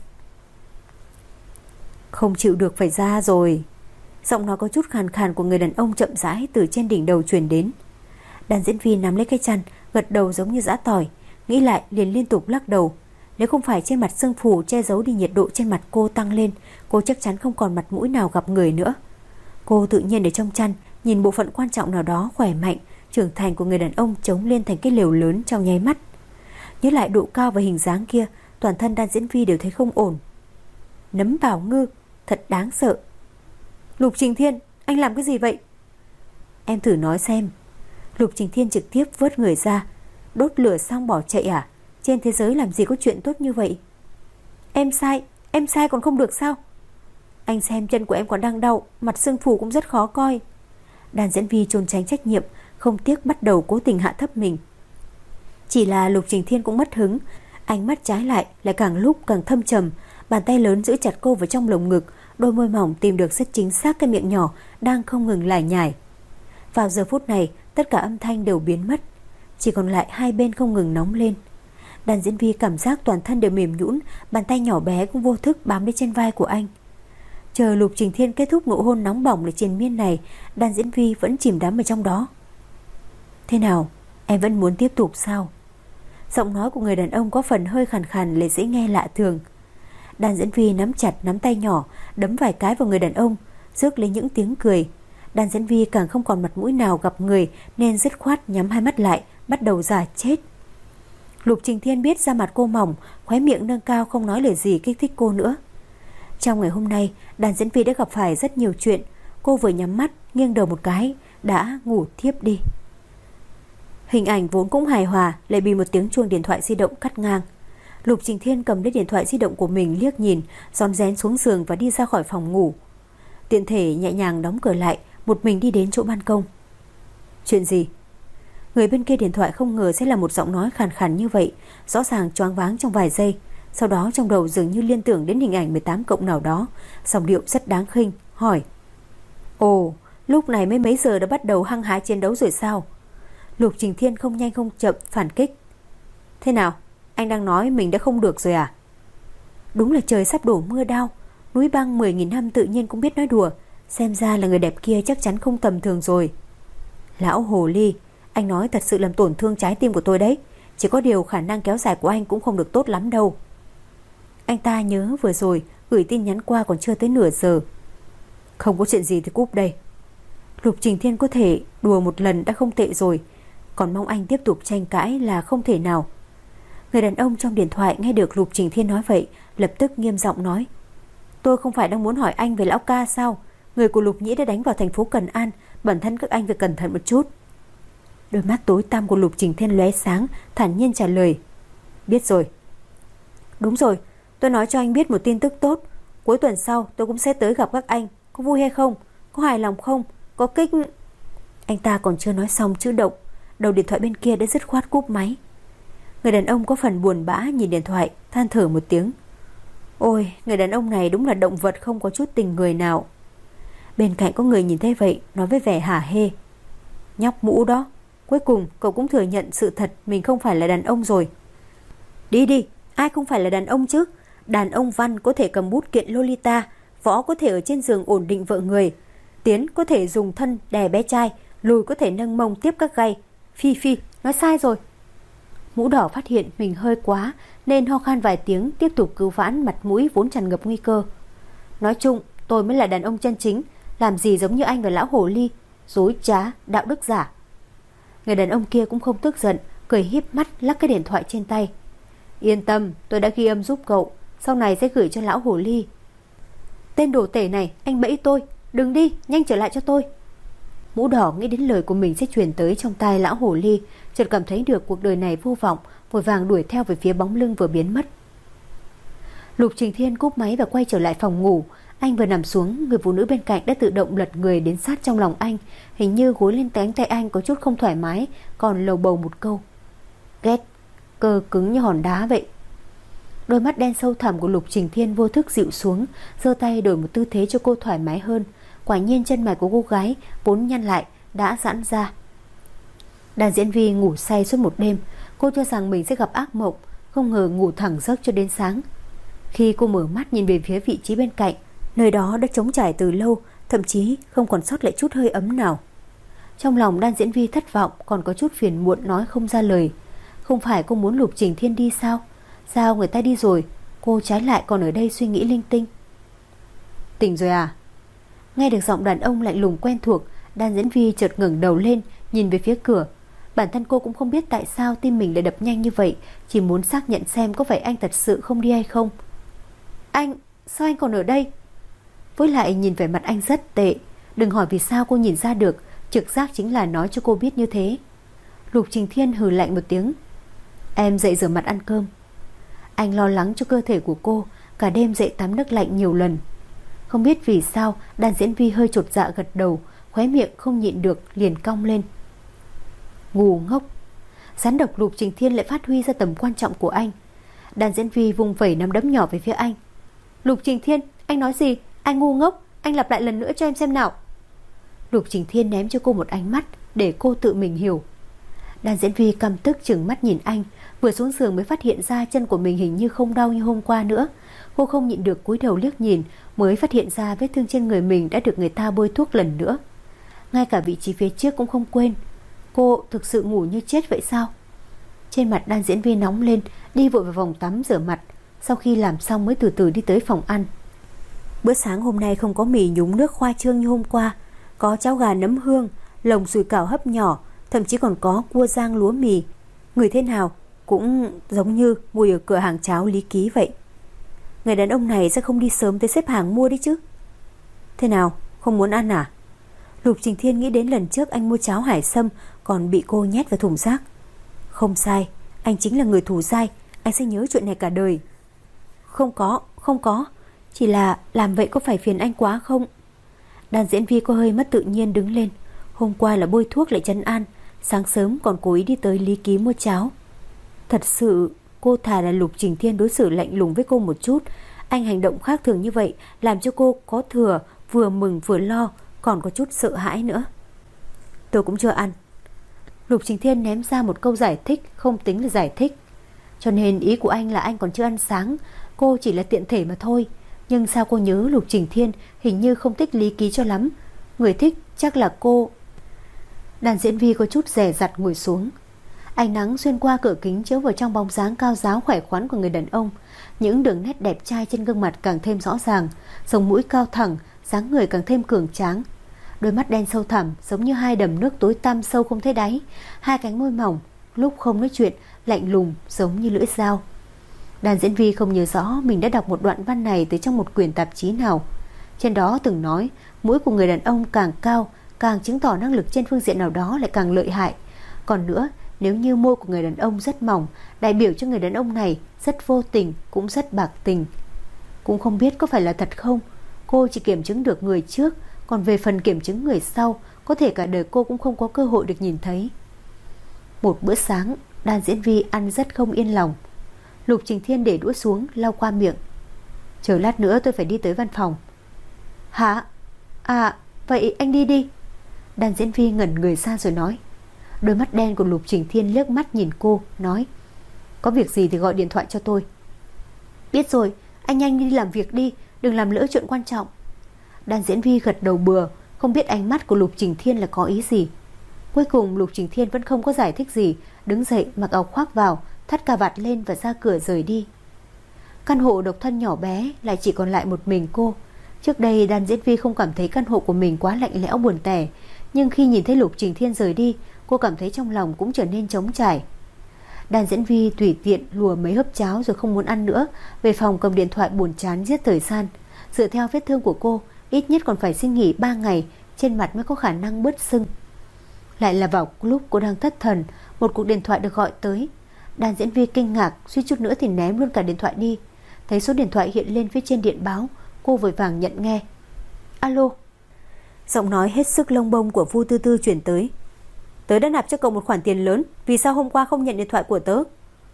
Không chịu được phải ra rồi. Giọng nói có chút khàn khàn của người đàn ông chậm rãi từ trên đỉnh đầu truyền đến. Đàn Diễn Vi nắm lấy cái chăn, gật đầu giống như giã tỏi. Nghĩ lại liền liên tục lắc đầu. Nếu không phải trên mặt sưng phù che giấu đi nhiệt độ trên mặt cô tăng lên, cô chắc chắn không còn mặt mũi nào gặp người nữa. Cô tự nhiên ở trong chăn nhìn bộ phận quan trọng nào đó khỏe mạnh, trưởng thành của người đàn ông trống lên thành cái lều lớn trong nháy mắt. Nhớ lại độ cao và hình dáng kia, toàn thân Đan Diễn Vi đều thấy không ổn. Nấm Bảo Ngư, thật đáng sợ. Lục Trình Thiên, anh làm cái gì vậy? Em thử nói xem. Lục Trình Thiên trực tiếp vớt người ra. Đốt lửa xong bỏ chạy à? Trên thế giới làm gì có chuyện tốt như vậy? Em sai, em sai còn không được sao? Anh xem chân của em còn đang đau, mặt sưng phù cũng rất khó coi. Đan Diễn Vi trốn tránh trách nhiệm, không tiếc bắt đầu cố tình hạ thấp mình. Chỉ là Lục Trình Thiên cũng mất hứng, ánh mắt trái lại lại càng lúc càng thâm trầm, bàn tay lớn giữ chặt cô vào trong lồng ngực, đôi môi mỏng tìm được rất chính xác cái miệng nhỏ đang không ngừng lải nhải. Vào giờ phút này, tất cả âm thanh đều biến mất, chỉ còn lại hai bên không ngừng nóng lên. Đan Diễn Vi cảm giác toàn thân đều mềm nhũn, bàn tay nhỏ bé cũng vô thức bám lên trên vai của anh. Chờ Lục Trình Thiên kết thúc nụ hôn nóng bỏng để triền miên này, Đan Diễn Vi vẫn chìm đắm ở trong đó. Thế nào, em vẫn muốn tiếp tục sao? Giọng nói của người đàn ông có phần hơi khàn khàn lại dễ nghe lạ thường. Đan Diễn Vi nắm chặt nắm tay nhỏ, đấm vài cái vào người đàn ông, rước lấy những tiếng cười. Đan Diễn Vi càng không còn mặt mũi nào gặp người, nên dứt khoát nhắm hai mắt lại, bắt đầu giả chết. Lục Trình Thiên biết da mặt cô mỏng, khóe miệng nâng cao không nói lời gì kích thích cô nữa. Trong ngày hôm nay, Đan Diễn Vi đã gặp phải rất nhiều chuyện. Cô vừa nhắm mắt, nghiêng đầu một cái, đã ngủ thiếp đi. Hình ảnh vốn cũng hài hòa, lại bị một tiếng chuông điện thoại di động cắt ngang. Lục Trình Thiên cầm lấy điện thoại di động của mình liếc nhìn, rón rén xuống giường và đi ra khỏi phòng ngủ. Tiện thể nhẹ nhàng đóng cửa lại, một mình đi đến chỗ ban công. Chuyện gì? Người bên kia điện thoại không ngờ sẽ là một giọng nói khàn khàn như vậy, rõ ràng choáng váng trong vài giây. Sau đó trong đầu dường như liên tưởng đến hình ảnh mười tám cộng nào đó, giọng điệu rất đáng khinh, hỏi: Ồ, lúc này mới mấy giờ đã bắt đầu hăng hái chiến đấu rồi sao? Lục Trình Thiên không nhanh không chậm phản kích: Thế nào, anh đang nói mình đã không được rồi à? Đúng là trời sắp đổ mưa đao, núi băng mười nghìn năm tự nhiên cũng biết nói đùa. Xem ra là người đẹp kia chắc chắn không tầm thường rồi. Lão hồ ly, anh nói thật sự làm tổn thương trái tim của tôi đấy. Chỉ có điều khả năng kéo dài của anh cũng không được tốt lắm đâu. Anh ta nhớ vừa rồi gửi tin nhắn qua còn chưa tới nửa giờ. Không có chuyện gì thì cúp đây. Lục Trình Thiên có thể đùa một lần đã không tệ rồi, còn mong anh tiếp tục tranh cãi là không thể nào. Người đàn ông trong điện thoại nghe được Lục Trình Thiên nói vậy, lập tức nghiêm giọng nói: Tôi không phải đang muốn hỏi anh về lão ca sao? Người của Lục Nhĩ đã đánh vào thành phố Cần An, bản thân các anh phải cẩn thận một chút. Đôi mắt tối tăm của Lục Trình Thiên lóe sáng, thản nhiên trả lời: Biết rồi. Đúng rồi, tôi nói cho anh biết một tin tức tốt. Cuối tuần sau tôi cũng sẽ tới gặp các anh. Có vui hay không? Có hài lòng không? Có kích... Anh ta còn chưa nói xong chữ động, đầu điện thoại bên kia đã dứt khoát cúp máy. Người đàn ông có phần buồn bã nhìn điện thoại, than thở một tiếng: Ôi, người đàn ông này đúng là động vật không có chút tình người nào. Bên cạnh có người nhìn thấy vậy, nói với vẻ hả hê: Nhóc mũ đó, cuối cùng cậu cũng thừa nhận sự thật mình không phải là đàn ông rồi. Đi đi, ai không phải là đàn ông chứ? Đàn ông văn có thể cầm bút kiện Lolita, võ có thể ở trên giường ổn định vợ người, tiến có thể dùng thân đè bé trai, lùi có thể nâng mông tiếp các gay. Phi phi, nói sai rồi. Mũ đỏ phát hiện mình hơi quá nên ho khan vài tiếng, tiếp tục cứu vãn mặt mũi vốn tràn ngập nguy cơ. Nói chung tôi mới là đàn ông chân chính, làm gì giống như anh và lão hồ ly, dối trá, đạo đức giả. Người đàn ông kia cũng không tức giận, cười híp mắt lắc cái điện thoại trên tay: Yên tâm, tôi đã ghi âm giúp cậu, sau này sẽ gửi cho lão hồ ly. Tên đồ tể này, anh bẫy tôi, đừng đi, nhanh trở lại cho tôi. Mũ đỏ nghĩ đến lời của mình sẽ truyền tới trong tai lão hồ ly, chợt cảm thấy được cuộc đời này vô vọng, vội vàng đuổi theo về phía bóng lưng vừa biến mất. Lục Trình Thiên cúp máy và quay trở lại phòng ngủ. Anh vừa nằm xuống, người phụ nữ bên cạnh đã tự động lật người đến sát trong lòng anh, hình như gối lên cánh tay anh có chút không thoải mái, còn lầu bầu một câu: Ghét, cơ cứng như hòn đá vậy. Đôi mắt đen sâu thẳm của Lục Trình Thiên vô thức dịu xuống, giơ tay đổi một tư thế cho cô thoải mái hơn. Quả nhiên chân mày của cô gái vốn nhăn lại đã giãn ra. Đàn diễn viên ngủ say suốt một đêm, cô cho rằng mình sẽ gặp ác mộng, không ngờ ngủ thẳng giấc cho đến sáng. Khi cô mở mắt nhìn về phía vị trí bên cạnh, nơi đó đã trống trải từ lâu, thậm chí không còn sót lại chút hơi ấm nào. Trong lòng Đan Diễn Vi thất vọng, còn có chút phiền muộn nói không ra lời. Không phải cô muốn Lục Trình Thiên đi sao? Sao người ta đi rồi, cô trái lại còn ở đây suy nghĩ linh tinh. Tỉnh rồi à? Nghe được giọng đàn ông lạnh lùng quen thuộc, Đan Diễn Vi chợt ngẩng đầu lên, nhìn về phía cửa. Bản thân cô cũng không biết tại sao tim mình lại đập nhanh như vậy, chỉ muốn xác nhận xem có phải anh thật sự không đi hay không. Anh, sao anh còn ở đây? Với lại nhìn vẻ mặt anh rất tệ. Đừng hỏi vì sao cô nhìn ra được, trực giác chính là nói cho cô biết như thế. Lục Trình Thiên hừ lạnh một tiếng. Em dậy rửa mặt ăn cơm. Anh lo lắng cho cơ thể của cô, cả đêm dậy tắm nước lạnh nhiều lần. Không biết vì sao Đan Diễn Vi hơi chột dạ gật đầu, khóe miệng không nhịn được liền cong lên. Ngu ngốc. Rắn độc Lục Trình Thiên lại phát huy ra tầm quan trọng của anh. Đan Diễn Vi vung vẩy nắm đấm nhỏ về phía anh. Lục Trình Thiên, anh nói gì? Anh ngu ngốc, anh lặp lại lần nữa cho em xem nào. Lục Trình Thiên ném cho cô một ánh mắt để cô tự mình hiểu. Đan Diễn Vi căm tức trừng mắt nhìn anh, vừa xuống giường mới phát hiện ra chân của mình hình như không đau như hôm qua nữa. Cô không nhịn được cúi đầu liếc nhìn, mới phát hiện ra vết thương trên người mình đã được người ta bôi thuốc lần nữa. Ngay cả vị trí phía trước cũng không quên. Cô thực sự ngủ như chết vậy sao? Trên mặt Đan Diễn Vi nóng lên, đi vội vào phòng tắm rửa mặt. Sau khi làm xong mới từ từ đi tới phòng ăn. Bữa sáng hôm nay không có mì nhúng nước khoai trương như hôm qua, có cháo gà nấm hương, lồng sùi cảo hấp nhỏ, thậm chí còn có cua rang lúa mì. Người thế nào cũng giống như ngồi ở cửa hàng cháo Lý Ký vậy. Người đàn ông này sẽ không đi sớm tới xếp hàng mua đấy chứ. Thế nào, không muốn ăn à? Lục Trình Thiên nghĩ đến lần trước anh mua cháo hải sâm còn bị cô nhét vào thùng rác. Không sai, anh chính là người thù dai, anh sẽ nhớ chuyện này cả đời. Không có, không có, chỉ là làm vậy có phải phiền anh quá không? Đan Diễn Vi có hơi mất tự nhiên đứng lên. Hôm qua là bôi thuốc lại trấn an, sáng sớm còn cố ý đi tới Lý Ký mua cháo. Thật sự cô thà là Lục Trình Thiên đối xử lạnh lùng với cô một chút. Anh hành động khác thường như vậy làm cho cô có thừa vừa mừng vừa lo, còn có chút sợ hãi nữa. Tôi cũng chưa ăn. Lục Trình Thiên ném ra một câu giải thích không tính là giải thích. Cho nên ý của anh là anh còn chưa ăn sáng, cô chỉ là tiện thể mà thôi. Nhưng sao cô nhớ Lục Trình Thiên hình như không thích Lý Ký cho lắm. Người thích chắc là cô. Đàn Diễn Vi có chút dè dặt ngồi xuống. Ánh nắng xuyên qua cửa kính chiếu vào trong bóng dáng cao ráo khỏe khoắn của người đàn ông. Những đường nét đẹp trai trên gương mặt càng thêm rõ ràng, sống mũi cao thẳng, dáng người càng thêm cường tráng. Đôi mắt đen sâu thẳm giống như hai đầm nước tối tăm sâu không thấy đáy. Hai cánh môi mỏng, lúc không nói chuyện lạnh lùng giống như lưỡi dao. Đàn Diễn Vi không nhớ rõ mình đã đọc một đoạn văn này từ trong một quyển tạp chí nào. Trên đó từng nói mũi của người đàn ông càng cao càng chứng tỏ năng lực trên phương diện nào đó lại càng lợi hại. Còn nữa, nếu như môi của người đàn ông rất mỏng, đại biểu cho người đàn ông này rất vô tình cũng rất bạc tình. Cũng không biết có phải là thật không. Cô chỉ kiểm chứng được người trước, còn về phần kiểm chứng người sau, có thể cả đời cô cũng không có cơ hội được nhìn thấy. Một bữa sáng, Đan Diễn Vi ăn rất không yên lòng. Lục Trình Thiên để đũa xuống, lau qua miệng. Chờ lát nữa tôi phải đi tới văn phòng. Hả? À, vậy anh đi đi. Đan Diễn Vi ngẩn người ra rồi nói. Đôi mắt đen của Lục Trình Thiên liếc mắt nhìn cô, nói. Có việc gì thì gọi điện thoại cho tôi. Biết rồi, anh nhanh đi làm việc đi, đừng làm lỡ chuyện quan trọng. Đan Diễn Vi gật đầu bừa, không biết ánh mắt của Lục Trình Thiên là có ý gì. Cuối cùng Lục Trình Thiên vẫn không có giải thích gì, đứng dậy mặc áo khoác vào, thắt cà vạt lên và ra cửa rời đi. Căn hộ độc thân nhỏ bé lại chỉ còn lại một mình cô. Trước đây Đan Diễn Vi không cảm thấy căn hộ của mình quá lạnh lẽo buồn tẻ, nhưng khi nhìn thấy Lục Trình Thiên rời đi, cô cảm thấy trong lòng cũng trở nên trống trải. Đan Diễn Vi tùy tiện lùa mấy hớp cháo rồi không muốn ăn nữa, về phòng cầm điện thoại buồn chán giết thời gian. Dựa theo vết thương của cô, ít nhất còn phải xin nghỉ ba ngày, trên mặt mới có khả năng bớt sưng. Lại là vào lúc cô đang thất thần, một cuộc điện thoại được gọi tới. Đan Diễn Vi kinh ngạc, suýt chút nữa thì ném luôn cả điện thoại đi. Thấy số điện thoại hiện lên phía trên điện báo, cô vội vàng nhận nghe. Alo. Giọng nói hết sức lông bông của Vu Tư Tư chuyển tới. Tớ đã nạp cho cậu một khoản tiền lớn, vì sao hôm qua không nhận điện thoại của tớ?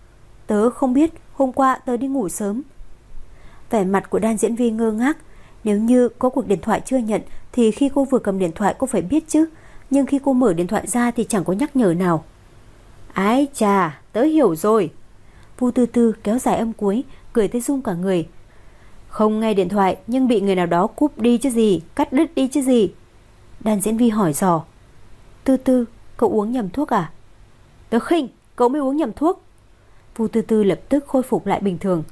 Tớ không biết, hôm qua tớ đi ngủ sớm. Vẻ mặt của Đan Diễn Vi ngơ ngác. Nếu như có cuộc điện thoại chưa nhận thì khi cô vừa cầm điện thoại cô phải biết chứ. Nhưng khi cô mở điện thoại ra thì chẳng có nhắc nhở nào. Ái chà, tớ hiểu rồi. Vu Tư Tư kéo dài âm cuối, cười tới run cả người. Không nghe điện thoại nhưng bị người nào đó cúp đi chứ gì, cắt đứt đi chứ gì. Đan Diễn Vi hỏi dò. Tư Tư, cậu uống nhầm thuốc à? Tớ khinh, cậu mới uống nhầm thuốc. Vu Tư Tư lập tức khôi phục lại bình thường.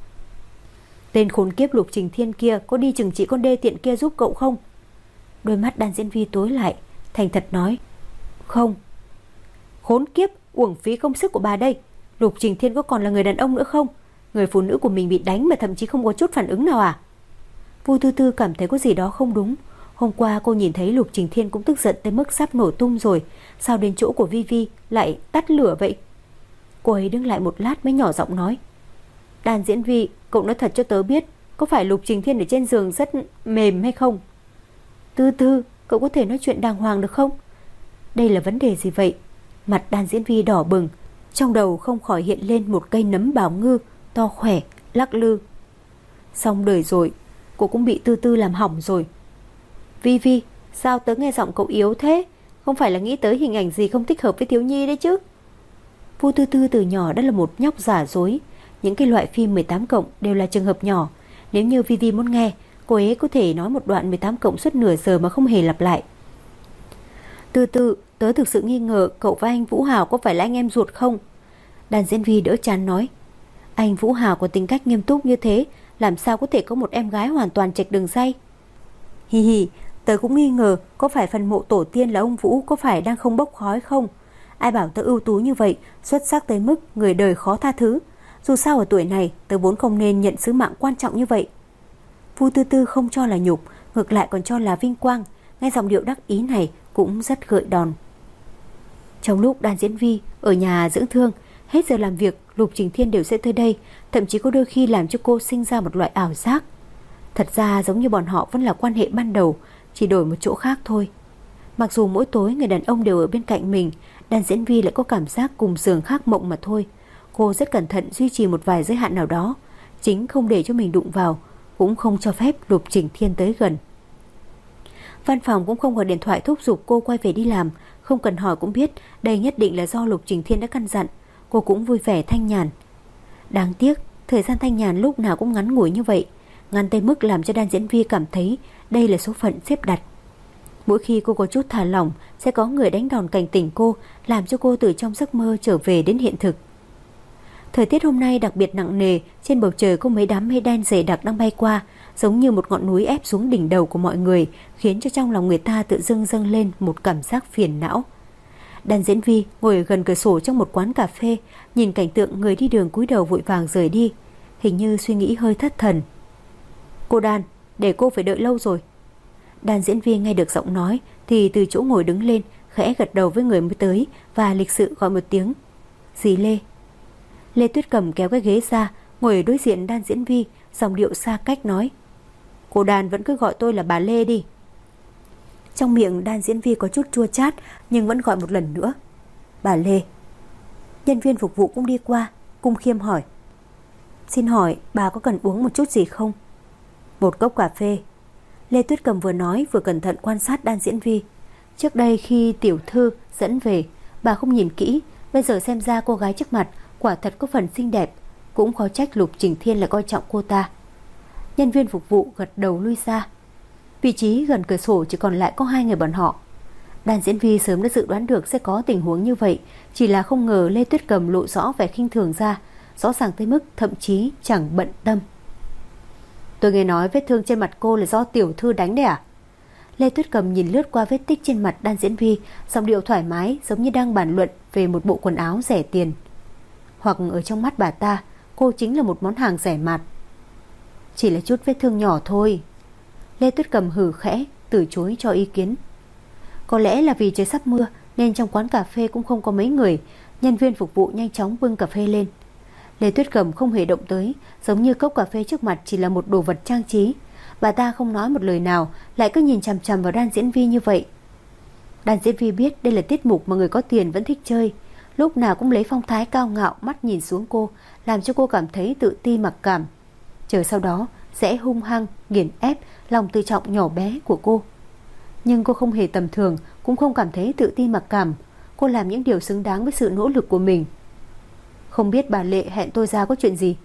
Tên khốn kiếp Lục Trình Thiên kia có đi chừng trị con đê tiện kia giúp cậu không? Đôi mắt Đan Diễn Vi tối lại, thành thật nói. Không. Khốn kiếp, uổng phí công sức của bà đây. Lục Trình Thiên có còn là người đàn ông nữa không? Người phụ nữ của mình bị đánh mà thậm chí không có chút phản ứng nào à? Vu Tư Tư cảm thấy có gì đó không đúng. Hôm qua cô nhìn thấy Lục Trình Thiên cũng tức giận tới mức sắp nổ tung rồi, sao đến chỗ của Vi Vi lại tắt lửa vậy? Cô ấy đứng lại một lát mới nhỏ giọng nói: Đàn diễn Vi, cậu nói thật cho tớ biết, có phải Lục Trình Thiên ở trên giường rất mềm hay không? Tư Tư, cậu có thể nói chuyện đàng hoàng được không? Đây là vấn đề gì vậy? Mặt Đàn diễn Vi đỏ bừng, trong đầu không khỏi hiện lên một cây nấm bào ngư to khỏe lắc lư. Xong đời rồi, cô cũng bị Tư Tư làm hỏng rồi. Vi Vi, sao tớ nghe giọng cậu yếu thế? Không phải là nghĩ tới hình ảnh gì không thích hợp với thiếu nhi đấy chứ? Vu Tư Tư từ nhỏ đã là một nhóc giả dối. Những cái loại phim mười tám cộng đều là trường hợp nhỏ. Nếu như Vi Vi muốn nghe, cô ấy có thể nói một đoạn mười tám cộng suốt nửa giờ mà không hề lặp lại. Tư Tư, tớ thực sự nghi ngờ cậu và anh Vũ Hào có phải là anh em ruột không? Đàn diễn Vi đỡ chán nói: Anh Vũ Hào có tính cách nghiêm túc như thế, làm sao có thể có một em gái hoàn toàn chệch đường ray? Hi hi, tớ cũng nghi ngờ có phải phần mộ tổ tiên là ông Vũ có phải đang không bốc khói không? Ai bảo tớ ưu tú như vậy, xuất sắc tới mức người đời khó tha thứ. Dù sao ở tuổi này, tớ vốn không nên nhận sứ mạng quan trọng như vậy. Vu Tư Tư không cho là nhục, ngược lại còn cho là vinh quang. Nghe giọng điệu đắc ý này cũng rất gợi đòn. Trong lúc Đàn diễn Vi ở nhà dưỡng thương, hết giờ làm việc, Lục Trình Thiên đều sẽ tới đây, thậm chí có đôi khi làm cho cô sinh ra một loại ảo giác. Thật ra giống như bọn họ vẫn là quan hệ ban đầu, chỉ đổi một chỗ khác thôi. Mặc dù mỗi tối người đàn ông đều ở bên cạnh mình, Đàn diễn Vi lại có cảm giác cùng giường khác mộng mà thôi. Cô rất cẩn thận duy trì một vài giới hạn nào đó, chính không để cho mình đụng vào, cũng không cho phép Lục Trình Thiên tới gần. Văn phòng cũng không gọi điện thoại thúc giục cô quay về đi làm, không cần hỏi cũng biết đây nhất định là do Lục Trình Thiên đã căn dặn. Cô cũng vui vẻ thanh nhàn. Đáng tiếc, thời gian thanh nhàn lúc nào cũng ngắn ngủi như vậy, ngắn tới mức làm cho Đàn diễn Vi cảm thấy đây là số phận xếp đặt. Mỗi khi cô có chút thả lỏng, sẽ có người đánh đòn cảnh tỉnh cô, làm cho cô từ trong giấc mơ trở về đến hiện thực. Thời tiết hôm nay đặc biệt nặng nề, trên bầu trời có mấy đám mây đen dày đặc đang bay qua, giống như một ngọn núi ép xuống đỉnh đầu của mọi người, khiến cho trong lòng người ta tự dưng dâng lên một cảm giác phiền não. Đàn diễn Vi ngồi ở gần cửa sổ trong một quán cà phê, nhìn cảnh tượng người đi đường cúi đầu vội vàng rời đi, hình như suy nghĩ hơi thất thần. Cô Đàn, để cô phải đợi lâu rồi. Đàn diễn Vi nghe được giọng nói thì từ chỗ ngồi đứng lên, khẽ gật đầu với người mới tới và lịch sự gọi một tiếng: Dì Lê. Lê Tuyết Cầm kéo cái ghế ra, ngồi ở đối diện Đàn diễn Vi, giọng điệu xa cách nói: Cô Đàn vẫn cứ gọi tôi là bà Lê đi. Trong miệng Đàn diễn Vi có chút chua chát, nhưng vẫn gọi một lần nữa: Bà Lê. Nhân viên phục vụ cũng đi qua, cung khiêm hỏi: Xin hỏi bà có cần uống một chút gì không? Một cốc cà phê. Lê Tuyết Cầm vừa nói vừa cẩn thận quan sát Đàn diễn Vi. Trước đây khi tiểu thư dẫn về, bà không nhìn kỹ, bây giờ xem ra cô gái trước mặt quả thật có phần xinh đẹp, cũng khó trách Lục Trình Thiên là coi trọng cô ta. Nhân viên phục vụ gật đầu lui ra. Vị trí gần cửa sổ chỉ còn lại có hai người bọn họ. Đàn diễn Vi sớm đã dự đoán được sẽ có tình huống như vậy, chỉ là không ngờ Lê Tuyết Cầm lộ rõ vẻ khinh thường ra, rõ ràng tới mức thậm chí chẳng bận tâm. Tôi nghe nói vết thương trên mặt cô là do tiểu thư đánh đấy à? Lê Tuyết Cầm nhìn lướt qua vết tích trên mặt Đàn diễn Vi, giọng điệu thoải mái giống như đang bàn luận về một bộ quần áo rẻ tiền. Hoặc ở trong mắt bà ta, cô chính là một món hàng rẻ mạt. Chỉ là chút vết thương nhỏ thôi. Lê Tuyết Cầm hừ khẽ, từ chối cho ý kiến. Có lẽ là vì trời sắp mưa nên trong quán cà phê cũng không có mấy người. Nhân viên phục vụ nhanh chóng bưng cà phê lên. Lê Tuyết Cầm không hề động tới, giống như cốc cà phê trước mặt chỉ là một đồ vật trang trí. Bà ta không nói một lời nào, lại cứ nhìn chằm chằm vào Đàn diễn Vi như vậy. Đàn diễn Vi biết đây là tiết mục mà người có tiền vẫn thích chơi, lúc nào cũng lấy phong thái cao ngạo mắt nhìn xuống cô, làm cho cô cảm thấy tự ti mặc cảm. Chờ sau đó sẽ hung hăng nghiền ép lòng tự trọng nhỏ bé của cô. Nhưng cô không hề tầm thường, cũng không cảm thấy tự ti mặc cảm. Cô làm những điều xứng đáng với sự nỗ lực của mình. Không biết bà Lệ hẹn tôi ra có chuyện gì?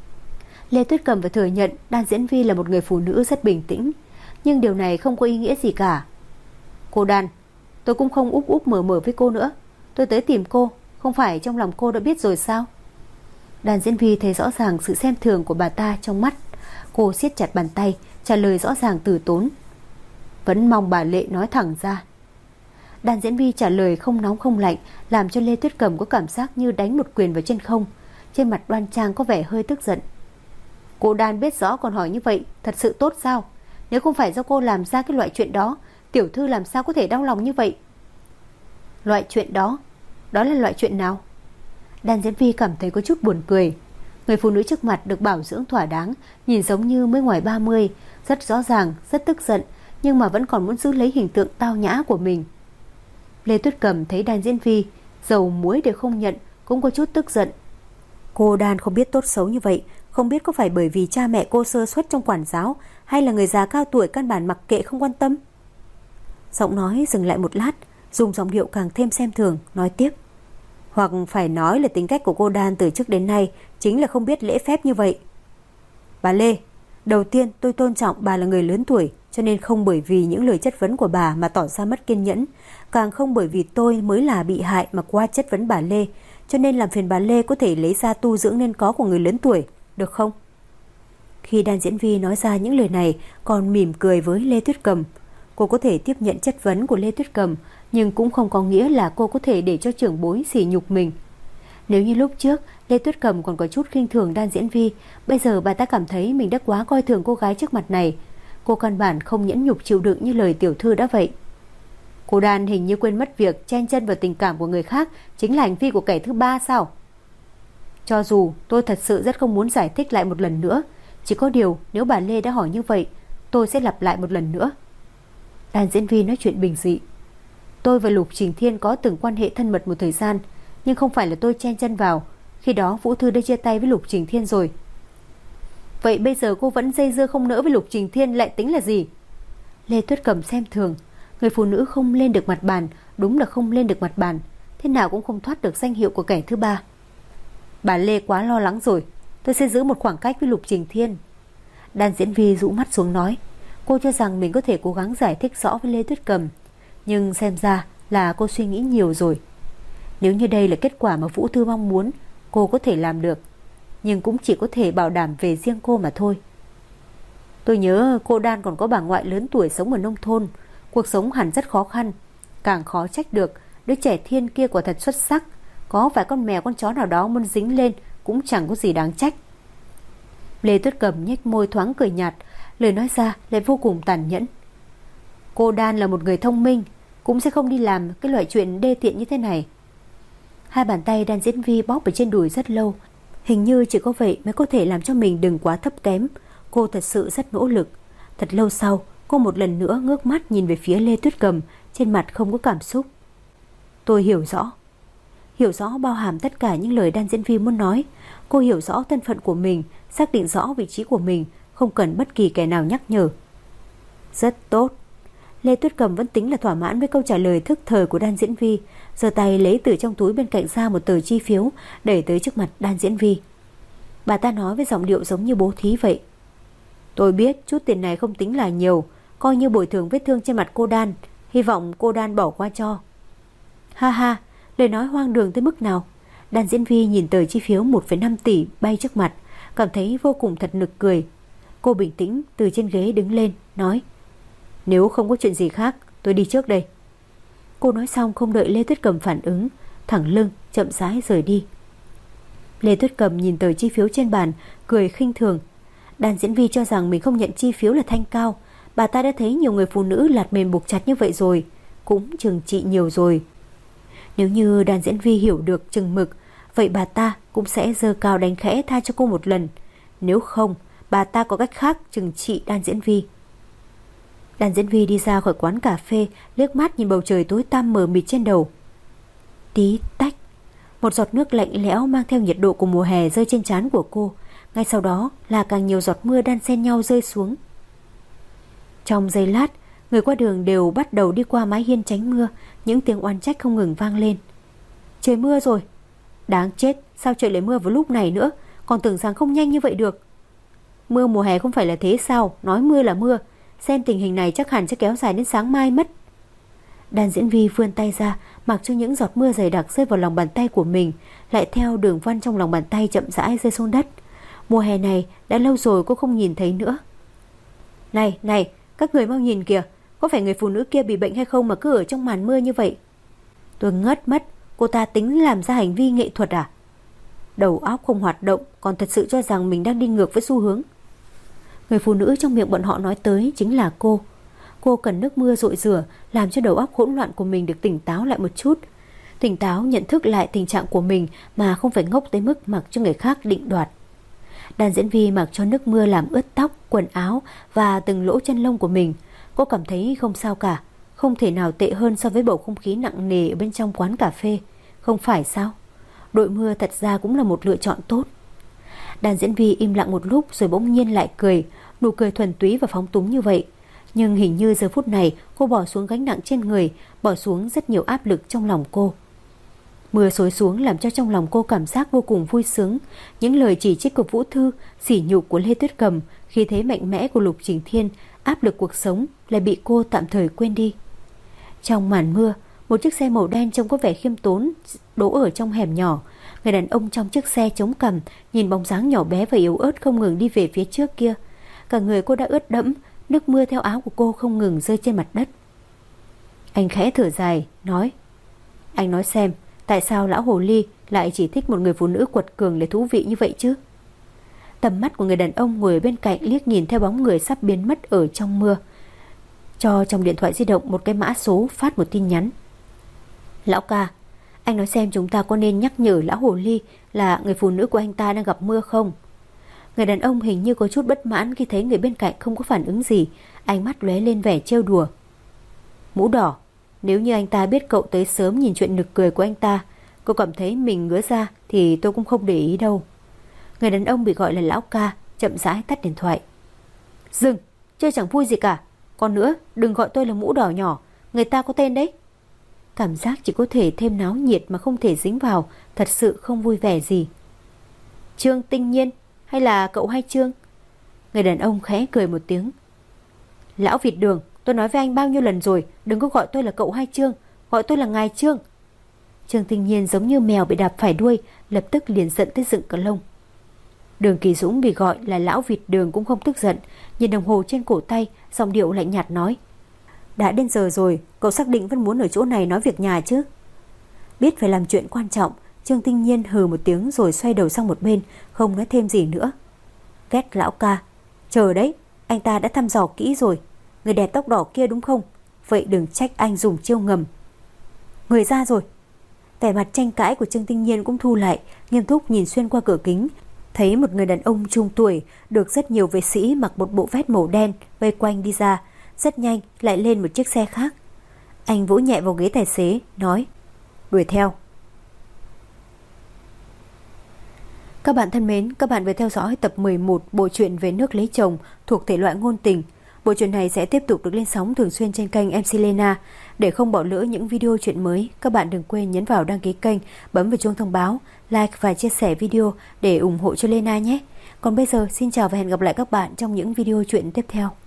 Lê Tuyết Cầm phải thừa nhận Đàn diễn Vi là một người phụ nữ rất bình tĩnh, nhưng điều này không có ý nghĩa gì cả. Cô Đàn, tôi cũng không úp úp mở mở với cô nữa. Tôi tới tìm cô, không phải trong lòng cô đã biết rồi sao? Đàn diễn Vi thấy rõ ràng sự xem thường của bà ta trong mắt. Cô siết chặt bàn tay, trả lời rõ ràng từ tốn: Vẫn mong bà Lệ nói thẳng ra. Đàn diễn viên trả lời không nóng không lạnh, làm cho Lê Tuyết Cầm có cảm giác như đánh một quyền vào trên không. Trên mặt đoan trang có vẻ hơi tức giận. Cô Đan biết rõ còn hỏi như vậy thật sự tốt sao? Nếu không phải do cô làm ra cái loại chuyện đó, tiểu thư làm sao có thể đau lòng như vậy? Loại chuyện đó? Đó là loại chuyện nào? Đàn diễn viên cảm thấy có chút buồn cười. Người phụ nữ trước mặt được bảo dưỡng thỏa đáng, nhìn giống như mới ngoài ba mươi, rất rõ ràng, rất tức giận, nhưng mà vẫn còn muốn giữ lấy hình tượng tao nhã của mình. Lê Tuyết Cầm thấy Đan diễn viên dầu muối đều không nhận, cũng có chút tức giận. Cô Đan không biết tốt xấu như vậy, không biết có phải bởi vì cha mẹ cô sơ suất trong quản giáo, hay là người già cao tuổi căn bản mặc kệ không quan tâm. Giọng nói dừng lại một lát, dùng giọng điệu càng thêm xem thường, nói tiếp. Hoặc phải nói là tính cách của cô Đan từ trước đến nay chính là không biết lễ phép như vậy. Bà Lê, đầu tiên tôi tôn trọng bà là người lớn tuổi, cho nên không bởi vì những lời chất vấn của bà mà tỏ ra mất kiên nhẫn, càng không bởi vì tôi mới là bị hại mà qua chất vấn bà Lê, cho nên làm phiền bà Lê có thể lấy ra tu dưỡng nên có của người lớn tuổi, được không? Khi Đan diễn viên nói ra những lời này, còn mỉm cười với Lê Tuyết Cầm. Cô có thể tiếp nhận chất vấn của Lê Tuyết Cầm, nhưng cũng không có nghĩa là cô có thể để cho trưởng bối sỉ nhục mình. Nếu như lúc trước Lê Tuyết Cầm còn có chút khinh thường Đan diễn viên, bây giờ bà ta cảm thấy mình đã quá coi thường cô gái trước mặt này. Cô căn bản không nhẫn nhục chịu đựng như lời tiểu thư đã vậy. Cô Đan hình như quên mất việc chen chân vào tình cảm của người khác chính là hành vi của kẻ thứ ba sao? Cho dù tôi thật sự rất không muốn giải thích lại một lần nữa, chỉ có điều nếu bà Lê đã hỏi như vậy, tôi sẽ lặp lại một lần nữa. Đan diễn viên nói chuyện bình dị. Tôi và Lục Trình Thiên có từng quan hệ thân mật một thời gian, nhưng không phải là tôi chen chân vào. Khi đó Vũ Thư đã chia tay với Lục Trình Thiên rồi. Vậy bây giờ cô vẫn dây dưa không nỡ với Lục Trình Thiên lại tính là gì? Lê Tuyết Cầm xem thường. Người phụ nữ không lên được mặt bàn, đúng là không lên được mặt bàn, thế nào cũng không thoát được danh hiệu của kẻ thứ ba. Bà Lê quá lo lắng rồi, tôi sẽ giữ một khoảng cách với Lục Trình Thiên. Đan diễn viên rũ mắt xuống nói. Cô cho rằng mình có thể cố gắng giải thích rõ với Lê Tuyết Cầm, nhưng xem ra là cô suy nghĩ nhiều rồi. Nếu như đây là kết quả mà Vũ Thư mong muốn, cô có thể làm được, nhưng cũng chỉ có thể bảo đảm về riêng cô mà thôi. Tôi nhớ cô Đan còn có bà ngoại lớn tuổi sống ở nông thôn, cuộc sống hẳn rất khó khăn. Càng khó trách được, đứa trẻ Thiên kia quả thật xuất sắc, có vài con mèo con chó nào đó muốn dính lên cũng chẳng có gì đáng trách. Lê Tuyết Cầm nhếch môi thoáng cười nhạt, lời nói ra lại vô cùng tàn nhẫn. Cô Đan là một người thông minh, cũng sẽ không đi làm cái loại chuyện đê tiện như thế này. Hai bàn tay Đan diễn viên bóp ở trên đùi rất lâu, hình như chỉ có vậy mới có thể làm cho mình đừng quá thấp kém. Cô thật sự rất nỗ lực. Thật lâu sau, cô một lần nữa ngước mắt nhìn về phía Lê Tuyết Cầm, trên mặt không có cảm xúc. Tôi hiểu rõ. Hiểu rõ bao hàm tất cả những lời Đan diễn viên muốn nói. Cô hiểu rõ thân phận của mình, xác định rõ vị trí của mình, không cần bất kỳ kẻ nào nhắc nhở. Rất tốt. Lê Tuyết Cầm vẫn tính là thỏa mãn với câu trả lời thức thời của Đan diễn viên, giơ tay lấy từ trong túi bên cạnh ra một tờ chi phiếu, đẩy tới trước mặt Đan diễn viên. Bà ta nói với giọng điệu giống như bố thí vậy. Tôi biết chút tiền này không tính là nhiều, coi như bồi thường vết thương trên mặt cô Đan, hy vọng cô Đan bỏ qua cho. Ha ha, lời nói hoang đường tới mức nào? Đan diễn viên nhìn tờ chi phiếu một phẩy năm tỷ bay trước mặt, cảm thấy vô cùng thật nực cười. Cô bình tĩnh từ trên ghế đứng lên, nói: Nếu không có chuyện gì khác, tôi đi trước đây. Cô nói xong không đợi Lê Tuyết Cầm phản ứng, thẳng lưng chậm rãi rời đi. Lê Tuyết Cầm nhìn tờ chi phiếu trên bàn, cười khinh thường. Đan diễn viên cho rằng mình không nhận chi phiếu là thanh cao. Bà ta đã thấy nhiều người phụ nữ lạt mềm buộc chặt như vậy rồi, cũng trừng trị nhiều rồi. Nếu như Đan diễn viên hiểu được chừng mực, vậy bà ta cũng sẽ giơ cao đánh khẽ tha cho cô một lần. Nếu không, bà ta có cách khác trừng trị Đan diễn viên. Đan diễn viên đi ra khỏi quán cà phê, liếc mắt nhìn bầu trời tối tăm mờ mịt trên đầu. Tí tách, một giọt nước lạnh lẽo mang theo nhiệt độ của mùa hè rơi trên trán của cô. Ngay sau đó là càng nhiều giọt mưa đan xen nhau rơi xuống. Trong giây lát, người qua đường đều bắt đầu đi qua mái hiên tránh mưa. Những tiếng oán trách không ngừng vang lên. Trời mưa rồi. Đáng chết, sao trời lại mưa vào lúc này nữa? Còn tưởng rằng không nhanh như vậy được. Mưa mùa hè không phải là thế sao? Nói mưa là mưa, xem tình hình này chắc hẳn sẽ kéo dài đến sáng mai mất. Đan diễn viên vươn tay ra, mặc cho những giọt mưa dày đặc rơi vào lòng bàn tay của mình, lại theo đường vân trong lòng bàn tay chậm rãi rơi xuống đất. Mùa hè này đã lâu rồi cô không nhìn thấy nữa. Này, này, các người mau nhìn kìa, Có phải người phụ nữ kia bị bệnh hay không mà cứ ở trong màn mưa như vậy? Tôi ngất mất. Cô ta tính làm ra hành vi nghệ thuật à? Đầu óc không hoạt động, còn thật sự cho rằng mình đang đi ngược với xu hướng. Người phụ nữ trong miệng bọn họ nói tới chính là cô. Cô cần nước mưa rội rửa, làm cho đầu óc hỗn loạn của mình được tỉnh táo lại một chút. Tỉnh táo nhận thức lại tình trạng của mình mà không phải ngốc tới mức mặc cho người khác định đoạt. Đàn diễn viên mặc cho nước mưa làm ướt tóc, quần áo và từng lỗ chân lông của mình. Cô cảm thấy không sao cả, không thể nào tệ hơn so với bầu không khí nặng nề ở bên trong quán cà phê. Không phải sao? Đội mưa thật ra cũng là một lựa chọn tốt. Đàn diễn viên im lặng một lúc rồi bỗng nhiên lại cười, nụ cười thuần túy và phóng túng như vậy. Nhưng hình như giờ phút này cô bỏ xuống gánh nặng trên người, bỏ xuống rất nhiều áp lực trong lòng cô. Mưa xối xuống làm cho trong lòng cô cảm giác vô cùng vui sướng. Những lời chỉ trích của Vũ Thư, sỉ nhục của Lê Tuyết Cầm, khí thế mạnh mẽ của Lục Trình Thiên, áp lực cuộc sống lại bị cô tạm thời quên đi. Trong màn mưa, một chiếc xe màu đen trông có vẻ khiêm tốn đỗ ở trong hẻm nhỏ. Người đàn ông trong chiếc xe chống cằm, nhìn bóng dáng nhỏ bé và yếu ớt không ngừng đi về phía trước kia. Cả người cô đã ướt đẫm, nước mưa theo áo của cô không ngừng rơi trên mặt đất. Anh khẽ thở dài, nói: Anh nói xem, tại sao lão hồ ly lại chỉ thích một người phụ nữ quật cường để thú vị như vậy chứ? Tầm mắt của người đàn ông ngồi bên cạnh liếc nhìn theo bóng người sắp biến mất ở trong mưa, cho trong điện thoại di động một cái mã số, phát một tin nhắn. Lão ca, anh nói xem chúng ta có nên nhắc nhở lão hồ ly là người phụ nữ của anh ta đang gặp mưa không? Người đàn ông hình như có chút bất mãn khi thấy người bên cạnh không có phản ứng gì, ánh mắt lóe lên vẻ trêu đùa. Mũ đỏ, nếu như anh ta biết cậu tới sớm nhìn chuyện nực cười của anh ta, cậu cảm thấy mình ngứa ra thì tôi cũng không để ý đâu. Người đàn ông bị gọi là lão ca chậm rãi tắt điện thoại. Dừng, chơi chẳng vui gì cả. Còn nữa, đừng gọi tôi là mũ đỏ nhỏ, người ta có tên đấy. Cảm giác chỉ có thể thêm náo nhiệt mà không thể dính vào, thật sự không vui vẻ gì. Trương Tinh Nhiên, hay là cậu Hai Trương? Người đàn ông khẽ cười một tiếng. Lão vịt đường, tôi nói với anh bao nhiêu lần rồi, đừng có gọi tôi là cậu Hai Trương, gọi tôi là ngài Trương. Trương Tinh Nhiên giống như mèo bị đạp phải đuôi, lập tức liền giận tới dựng cả lông. Đường Kỳ Dũng bị gọi là lão vịt đường cũng không tức giận, nhìn đồng hồ trên cổ tay, giọng điệu lạnh nhạt nói: Đã đến giờ rồi, cậu xác định vẫn muốn ở chỗ này nói việc nhà chứ? Biết phải làm chuyện quan trọng, Trương Tinh Nhiên hừ một tiếng rồi xoay đầu sang một bên, không nói thêm gì nữa. Ghét lão ca, chờ đấy, anh ta đã thăm dò kỹ rồi. Người đẹp tóc đỏ kia đúng không? Vậy đừng trách anh dùng chiêu ngầm. Người ra rồi. Vẻ mặt tranh cãi của Trương Tinh Nhiên cũng thu lại, nghiêm túc nhìn xuyên qua cửa kính, thấy một người đàn ông trung tuổi được rất nhiều vệ sĩ mặc một bộ vest màu đen vây quanh đi ra, rất nhanh lại lên một chiếc xe khác. Anh vỗ nhẹ vào ghế tài xế, nói: Đuổi theo. Các bạn thân mến, các bạn vừa theo dõi tập mười một bộ truyện Về nước lấy chồng thuộc thể loại ngôn tình. Bộ truyện này sẽ tiếp tục được lên sóng thường xuyên trên kênh em xê Lena. Để không bỏ lỡ những video truyện mới, các bạn đừng quên nhấn vào đăng ký kênh, bấm vào chuông thông báo, like và chia sẻ video để ủng hộ cho Lena nhé. Còn bây giờ, xin chào và hẹn gặp lại các bạn trong những video truyện tiếp theo.